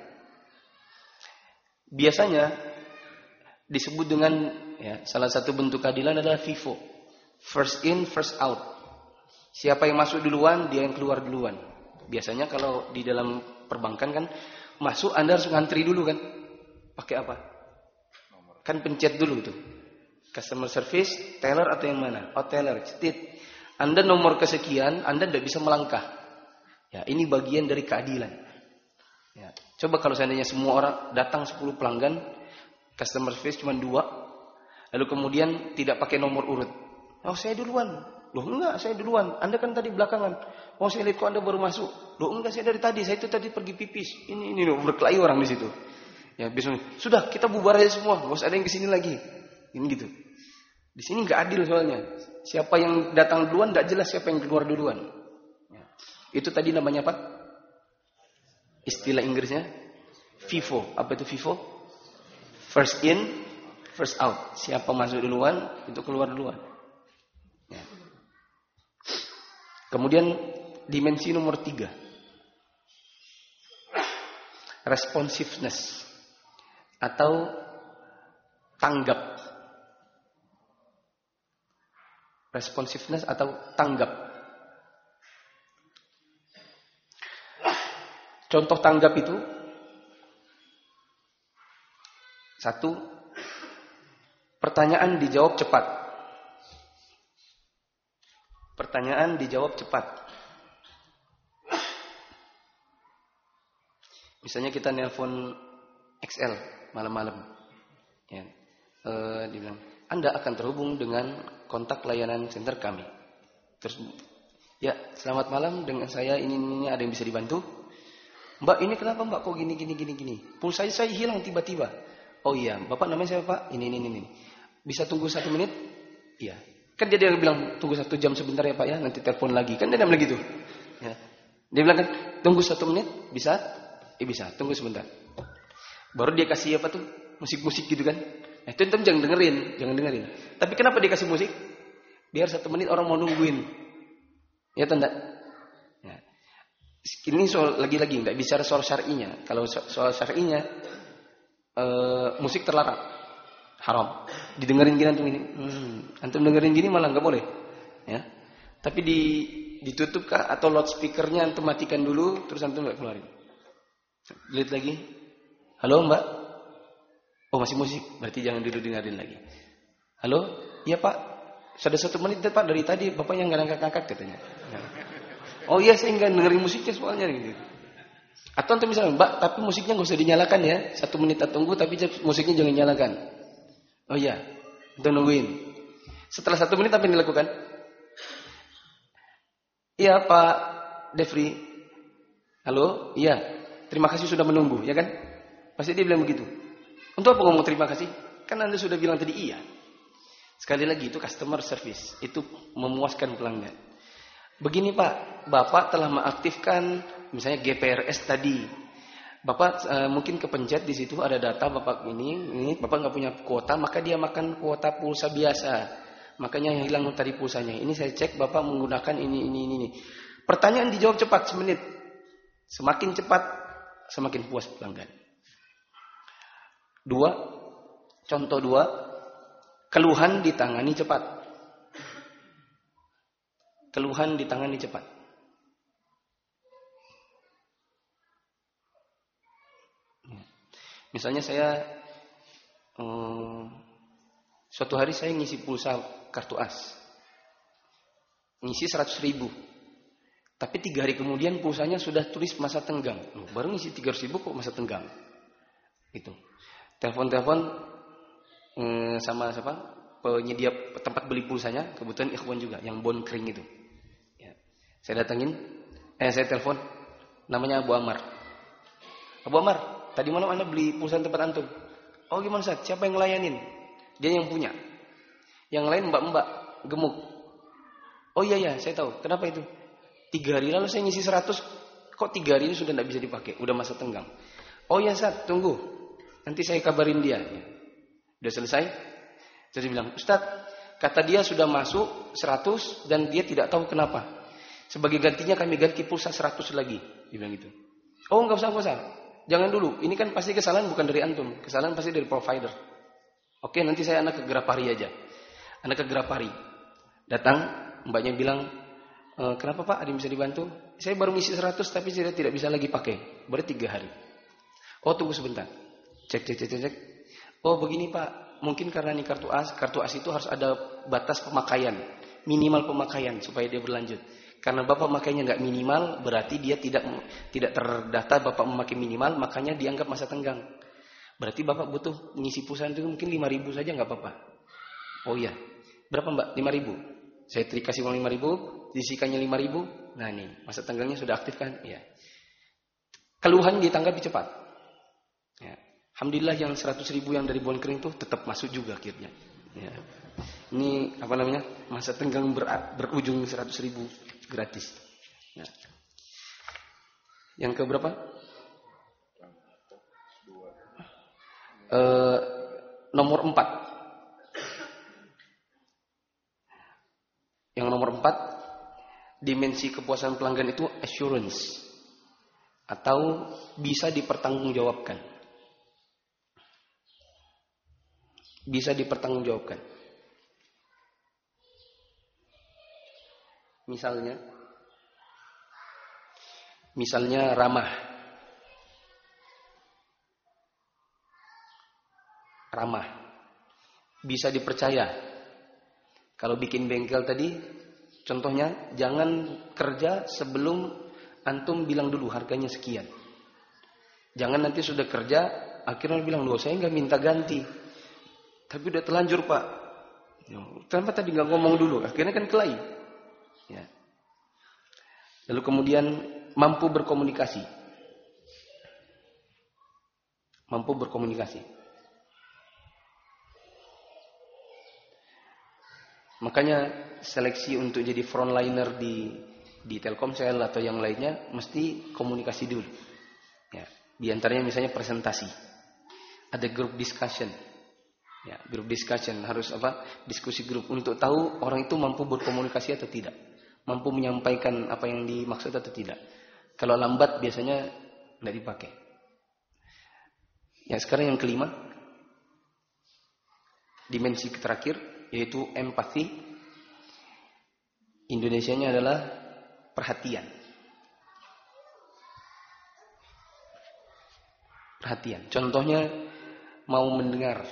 Biasanya disebut dengan salah satu bentuk keadilan adalah FIFO. First in, first out. Siapa yang masuk duluan, dia yang keluar duluan. Biasanya kalau di dalam perbankan kan, masuk Anda harus ngantri dulu kan. Pakai apa? Kan pencet dulu tuh. Customer service, teller atau yang mana? Oh teller, cetit. Anda nomor kesekian, Anda tidak bisa melangkah. Ya, ini bagian dari keadilan. Ya. Coba kalau seandainya semua orang datang 10 pelanggan, customer service cuma 2, lalu kemudian tidak pakai nomor urut. Oh saya duluan. Loh enggak, saya duluan. Anda kan tadi belakangan. Oh saya lihat kok Anda baru masuk. Loh enggak, saya dari tadi. Saya itu tadi pergi pipis. Ini loh, berkelahi orang di situ. Ya besok sudah kita bubar aja semua. Enggak usah ada yang kesini lagi. Ini gitu. Di sini enggak adil soalnya. Siapa yang datang duluan enggak jelas siapa yang keluar duluan. Ya. Itu tadi namanya apa? Istilah Inggrisnya FIFO. Apa itu FIFO? First in, first out. Siapa masuk duluan, itu keluar duluan. Ya. Kemudian dimensi nomor 3. Responsiveness atau tanggap. Responsiveness atau tanggap. Contoh tanggap itu 1. Pertanyaan dijawab cepat. Pertanyaan dijawab cepat. Misalnya kita nelpon XL malam-malam. Ya. Dia bilang, Anda akan terhubung dengan kontak layanan center kami. Terus, ya selamat malam dengan saya ini ada yang bisa dibantu? Mbak ini kenapa mbak kok gini. Pulsa saya hilang tiba-tiba. Oh iya, bapak namanya siapa pak? Ini. Bisa tunggu 1 menit? Iya. Kan dia bilang tunggu 1 jam sebentar ya pak ya, nanti telepon lagi. Kan dia bilang gitu. Ya. Dia bilang kan tunggu 1 menit, bisa? Bisa, tunggu sebentar. Baru dia kasih apa tuh? Musik-musik gitu kan. Nah, itu jangan dengerin. Tapi kenapa dia kasih musik? Biar 1 menit orang mau nungguin. Ya tanda. Ya. Ini soal lagi-lagi nggak bicara soal syar'inya. Kalau soal syar'inya musik terlarang. Haram. Didengerin gini antum ini. Antum dengerin gini malah nggak boleh. Ya. Tapi ditutup kah atau loudspeakernya antum matikan dulu terus antum nggak keluarin. Lihat lagi. Halo mbak. Oh masih musik. Berarti jangan dulu dengerin lagi. Halo. Iya pak. Sudah 1 menit pak dari tadi bapaknya nggak angkat-angkat katanya. Nah. Oh iya saya nggak dengerin musiknya soalnya gitu. Atau antum misalnya mbak tapi musiknya nggak usah dinyalakan ya. 1 menit tunggu tapi musiknya jangan nyalakan. Oh iya. Antum nungguin. Setelah 1 menit apa yang dilakukan? Iya pak Devri. Halo. Iya. Terima kasih sudah menunggu, ya kan? Pasti dia bilang begitu. Untuk apa ngomong terima kasih? Kan Anda sudah bilang tadi iya. Sekali lagi itu customer service. Itu memuaskan pelanggan. Begini Pak, Bapak telah mengaktifkan misalnya GPRS tadi. Bapak mungkin kepencet di situ ada data Bapak ini Bapak nggak punya kuota, maka dia makan kuota pulsa biasa. Makanya yang hilang tadi pulsanya. Ini saya cek Bapak menggunakan ini. Pertanyaan dijawab cepat 1 menit. Semakin cepat semakin puas pelanggan. 2, contoh 2, keluhan ditangani cepat. Keluhan ditangani cepat. Misalnya saya suatu hari saya ngisi pulsa kartu as. Ngisi 100.000. Tapi 3 hari kemudian pulsanya sudah tulis masa tenggang. Baru ngisi 300.000 kok masa tenggang. Gitu. Telepon sama siapa? Penyedia tempat beli pulsanya, kebetulan ikhwan juga yang bon kering itu. Ya. Saya datangin, saya telepon, namanya Abu Amar. Abu Amar, tadi malam Anda beli pulsa tempat antum. Oh gimana Ustaz? Siapa yang ngelayanin? Dia yang punya. Yang lain mbak-mbak gemuk. Oh iya saya tahu. Kenapa itu? 3 hari lalu saya ngisi 100, kok 3 hari ini sudah tidak bisa dipakai, udah masa tenggang. Oh ya Ustaz, tunggu, nanti saya kabarin dia. Ya. Udah selesai, saya bilang, Ustaz, kata dia sudah masuk 100 dan dia tidak tahu kenapa. Sebagai gantinya kami ganti pulsa 100 lagi, dia bilang gitu. Oh nggak usah, jangan dulu, ini kan pasti kesalahan bukan dari antum, kesalahan pasti dari provider. Oke, nanti saya anak ke Grapari aja, anak ke Grapari. Datang, mbaknya bilang, kenapa Pak, ada yang bisa dibantu? Saya baru ngisi 100 tapi saya tidak bisa lagi pakai. Berarti 3 hari. Oh, tunggu sebentar. Cek. Oh, begini Pak, mungkin karena ini kartu as itu harus ada batas pemakaian. Minimal pemakaian supaya dia berlanjut. Karena Bapak makainya nggak minimal, berarti dia tidak terdata Bapak memakai minimal, makanya dianggap masa tenggang. Berarti Bapak butuh mengisi pulsa itu mungkin 5.000 saja nggak apa-apa. Oh iya. Berapa Mbak? 5.000. Saya kasih uang 5.000, disisikannya 5.000. Nah ini, masa tenggangnya sudah aktif kan? Ya. Keluhan ditanggapi cepat. Ya. Alhamdulillah yang 100.000 yang dari Bon Kering itu tetap masuk juga akhirnya. Ya. Ini apa namanya? Masa tenggang berujung 100.000 gratis. Ya. Yang ke berapa? Nomor 4. Yang nomor 4, dimensi kepuasan pelanggan itu assurance atau bisa dipertanggungjawabkan. Bisa dipertanggungjawabkan. Misalnya ramah. Bisa dipercaya. Kalau bikin bengkel tadi, contohnya jangan kerja sebelum antum bilang dulu harganya sekian. Jangan nanti sudah kerja, akhirnya bilang, loh saya nggak minta ganti. Tapi udah terlanjur Pak. Kenapa tadi nggak ngomong dulu? Akhirnya kan kelahi. Ya. Lalu kemudian mampu berkomunikasi. Makanya seleksi untuk jadi frontliner di Telkomsel atau yang lainnya mesti komunikasi dulu. Ya, di antaranya misalnya presentasi. Ada group discussion. Ya, group discussion harus diskusi grup untuk tahu orang itu mampu berkomunikasi atau tidak. Mampu menyampaikan apa yang dimaksud atau tidak. Kalau lambat biasanya tidak dipakai. Ya, sekarang yang kelima. Dimensi terakhir yaitu empati. Indonesianya adalah perhatian. Contohnya mau mendengar.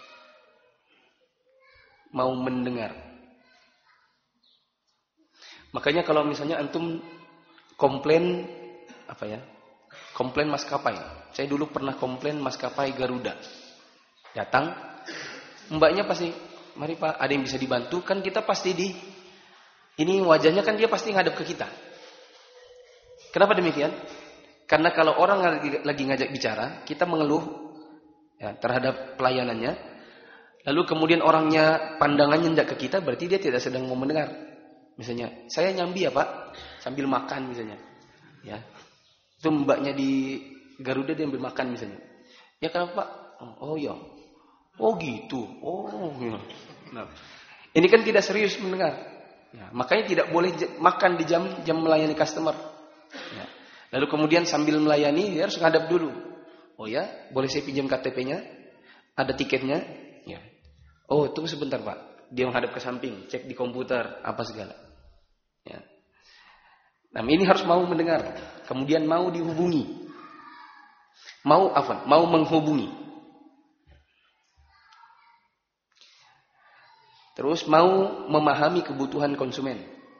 Makanya kalau misalnya antum komplain maskapai. Saya dulu pernah komplain maskapai Garuda. Datang, mbaknya pasti, mari Pak, ada yang bisa dibantu? Kan kita pasti ini wajahnya kan dia pasti ngadep ke kita. Kenapa demikian? Karena kalau orang lagi ngajak bicara, kita mengeluh ya, terhadap pelayanannya, lalu kemudian orangnya pandangannya tidak ke kita, berarti dia tidak sedang mau mendengar. Misalnya, saya nyambi ya Pak, sambil makan misalnya. Ya, itu mbaknya di Garuda dia ambil makan misalnya. Ya kenapa Pak? Oh ya. Oh gitu. Oh ya. Nah, ini kan tidak serius mendengar. Ya, makanya tidak boleh makan di jam melayani customer. Ya. Lalu kemudian sambil melayani dia harus ngadap dulu. Oh ya, boleh saya pinjam KTP-nya? Ada tiketnya? Ya. Oh, tunggu sebentar Pak. Dia menghadap ke samping, cek di komputer apa segala. Ya. Nah, ini harus mau mendengar. Kemudian mau dihubungi. Mau menghubungi. Terus mau memahami kebutuhan konsumen.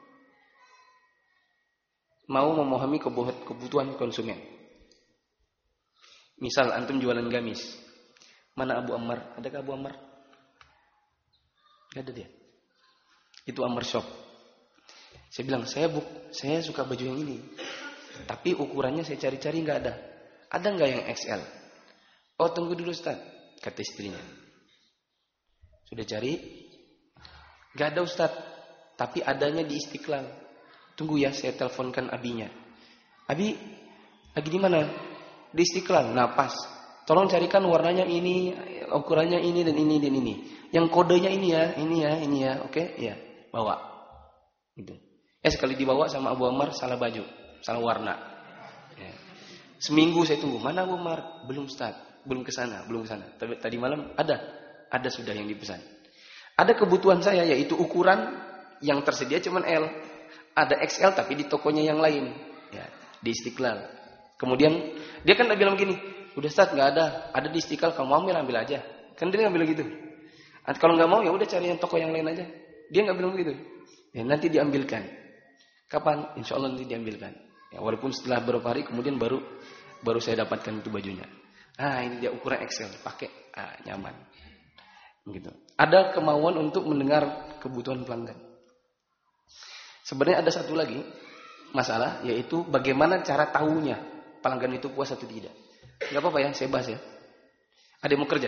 Misal antum jualan gamis. Mana Abu Ammar? Adakah Abu Ammar? Tidak ada dia. Itu Ammar Shop. Saya bilang, saya suka baju yang ini. Tapi ukurannya saya cari-cari nggak ada. Ada nggak yang XL? Oh, tunggu dulu Ustaz, kata istrinya. Sudah cari? Nggak ada Ustaz. Tapi adanya di Istiqlal. Tunggu ya, saya teleponkan abinya. Abi, lagi di mana? Di Istiqlal. Nah, pas. Tolong carikan warnanya ini, ukurannya ini dan ini dan ini. Yang kodenya ini ya. Oke? Ya, bawa. Gitu. Sekali dibawa sama Abu Ammar salah baju, salah warna. Ya. Seminggu saya tunggu. Mana Abu Ammar? Belum Ustaz. Belum ke sana. Tapi tadi malam ada sudah yang dipesan. Ada kebutuhan saya yaitu ukuran Yang tersedia cuma L. Ada XL tapi di tokonya yang lain. Ya, di Istiqlal. Kemudian dia kan bilang begini, udah Ustaz nggak ada di Istiqlal, kamu ambil aja. Kan dia nggak bilang gitu. Kalau nggak mau ya udah cari yang toko yang lain aja. Dia nggak bilang begitu. Ya nanti diambilkan. Kapan? Insya Allah nanti diambilkan. Ya, walaupun setelah beberapa hari kemudian baru saya dapatkan itu bajunya. Ini dia ukuran XL, pakai, nyaman. Gitu. Ada kemauan untuk mendengar kebutuhan pelanggan. Sebenarnya ada satu lagi masalah, yaitu bagaimana cara tahunya pelanggan itu puas atau tidak. Gak apa-apa ya, saya bahas ya. Ada yang mau kerja?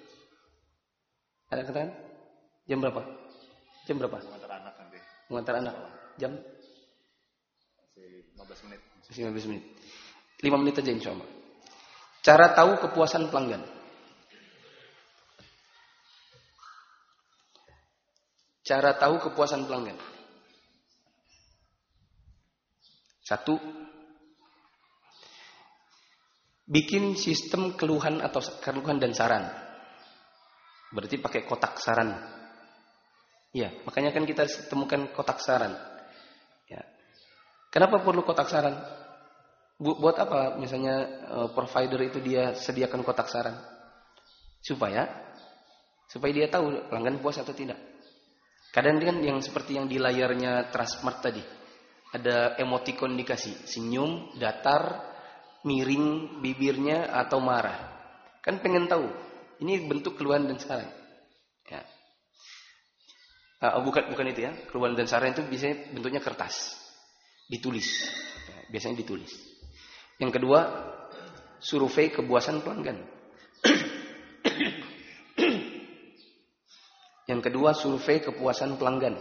Ada katakan? Jam berapa? Jam berapa? Mengantar anak nanti. Mengantar anak. Jam? Masih 15 menit. Masih 15 menit. 5 menit aja insya Allah. Cara tahu kepuasan pelanggan. Cara tahu kepuasan pelanggan. 1. Bikin sistem keluhan dan saran. Berarti pakai kotak saran. Ya, makanya kan kita temukan kotak saran. Ya. Kenapa perlu kotak saran? Buat apa misalnya provider itu dia sediakan kotak saran? Supaya dia tahu pelanggan puas atau tidak. Kadang kan yang seperti yang di layarnya Transmart tadi. Ada emoticon dikasih, senyum, datar, miring bibirnya atau marah. Kan pengen tahu. Ini bentuk keluhan dan saran. Ya. Bukan itu ya. Keluhan dan saran itu biasanya bentuknya kertas. Ditulis. Ya, biasanya ditulis. Yang kedua, survei kepuasan pelanggan. Yang kedua, survei kepuasan pelanggan.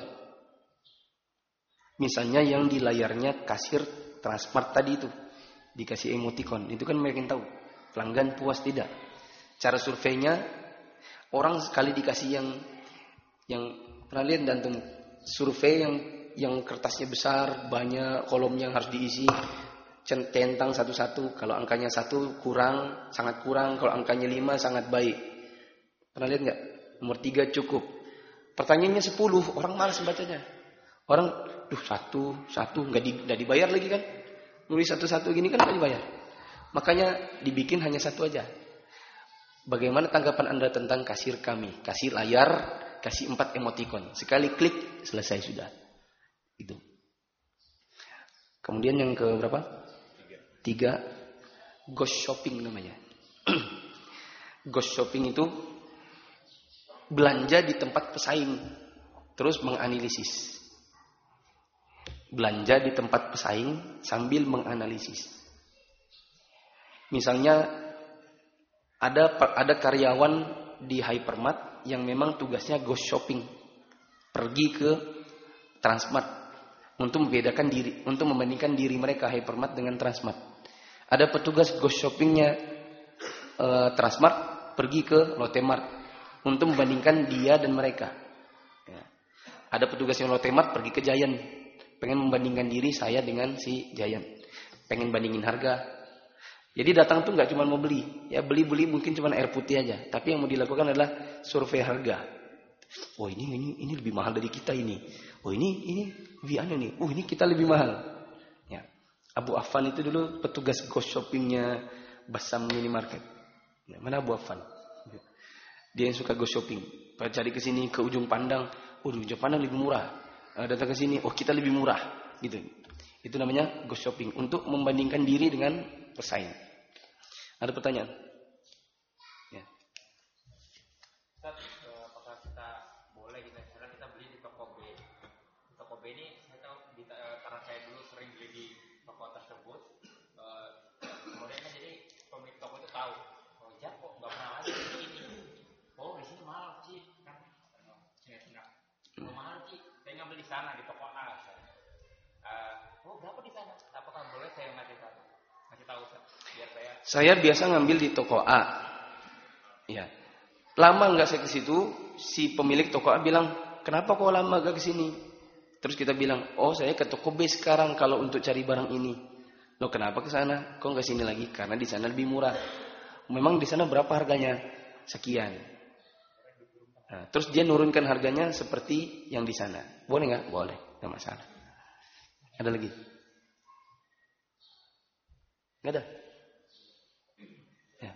Misalnya yang di layarnya kasir Transmart tadi itu. Dikasih emoticon. Itu kan mereka tahu. Pelanggan puas tidak. Cara surveinya, orang sekali dikasih yang pernah lihat dan survei yang kertasnya besar, banyak kolomnya yang harus diisi. Centang satu-satu. Kalau angkanya 1 kurang, sangat kurang. Kalau angkanya 5 sangat baik. Pernah lihat nggak? Nomor 3 cukup. Pertanyaannya 10, orang malas bacanya. Orang, satu nggak dibayar lagi kan? Nulis satu-satu gini kan nggak dibayar. Makanya dibikin hanya 1 aja. Bagaimana tanggapan Anda tentang kasir kami? Kasih layar, kasih 4 emoticon. Sekali klik selesai sudah. Itu. Kemudian yang ke berapa? 3. Ghost shopping namanya. Ghost shopping itu belanja di tempat pesaing, terus menganalisis. Belanja di tempat pesaing sambil menganalisis. Misalnya ada karyawan di hypermart yang memang tugasnya ghost shopping, pergi ke Transmart untuk membedakan diri, untuk membandingkan diri mereka hypermart dengan Transmart. Ada petugas ghost shoppingnya Transmart pergi ke Lotte Mart untuk membandingkan dia dan mereka. Ya. Ada petugas yang Lotte Mart pergi ke Giant, pengen membandingkan diri saya dengan si Giant, pengen bandingin harga. Jadi datang tuh nggak cuma mau beli, ya beli mungkin cuma air putih aja, tapi yang mau dilakukan adalah survei harga. Oh ini lebih mahal dari kita ini. Oh ini lebih aneh nih. Oh ini kita lebih mahal. Ya. Abu Affan itu dulu petugas ghost shoppingnya Basam Minimarket. Ya, mana Abu Affan? Dia yang suka ghost shopping. Cari ke sini ke ujung pandang, ujung pandang lebih murah. Datang ke sini, kita lebih murah, gitu. Itu namanya ghost shopping untuk membandingkan diri dengan pesaing. Ada pertanyaan? Ya. Ustaz, apakah kita boleh misalnya kita beli di toko B? Di toko B ini saya tahu karena saya dulu sering beli di toko tersebut. Kemudian kan jadi pemilik toko itu tahu, kok nggak pernah lagi di sini. Di sini mahal sih kan? Sini mahal sih. Saya ngambil di sana di toko A. Berapa di sana? Apakah boleh saya ngasih tahu biar Saya biasa ngambil di toko A. Ya. Lama nggak saya ke situ, si pemilik toko A bilang, "Kenapa kok lama gak ke sini?" Terus kita bilang, "Saya ke toko B sekarang kalau untuk cari barang ini." Loh, kenapa ke sana? Kok nggak sini lagi? Karena di sana lebih murah. Memang di sana berapa harganya? Sekian. Nah, terus dia nurunkan harganya seperti yang di sana. Boleh nggak? Boleh, nggak masalah. Ada lagi? Nggak ada? Ya.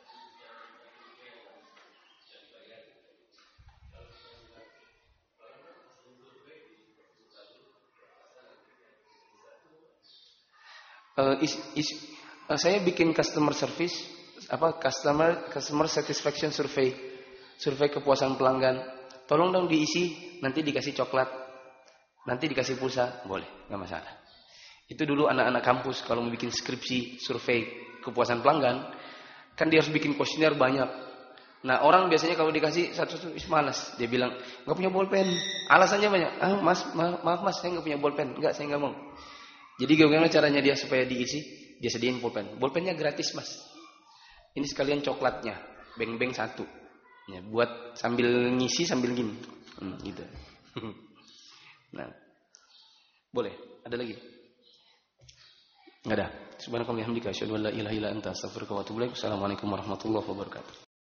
Saya bikin customer service, customer satisfaction survey kepuasan pelanggan. Tolong dong diisi, nanti dikasih coklat, nanti dikasih pulsa, boleh, nggak masalah. Itu dulu anak-anak kampus kalau mau bikin skripsi survei kepuasan pelanggan, kan dia harus bikin kuesioner banyak. Nah orang biasanya kalau dikasih satu-satu malas, dia bilang nggak punya bolpen, alasannya banyak. Maaf mas, saya nggak punya bolpen, nggak, saya nggak mau. Jadi gimana caranya dia supaya diisi? Dia sediain pulpen. Pulpennya gratis mas. Ini sekalian coklatnya, beng-beng satu. Ya, buat sambil ngisi sambil gini, gitu. Nah, boleh. Ada lagi? Nggak ada. Subhanakallahumma wa bihamdika asyhadu an la ilaha illa anta astaghfiruka wa atubu ilaik. Assalamualaikum warahmatullahi wabarakatuh.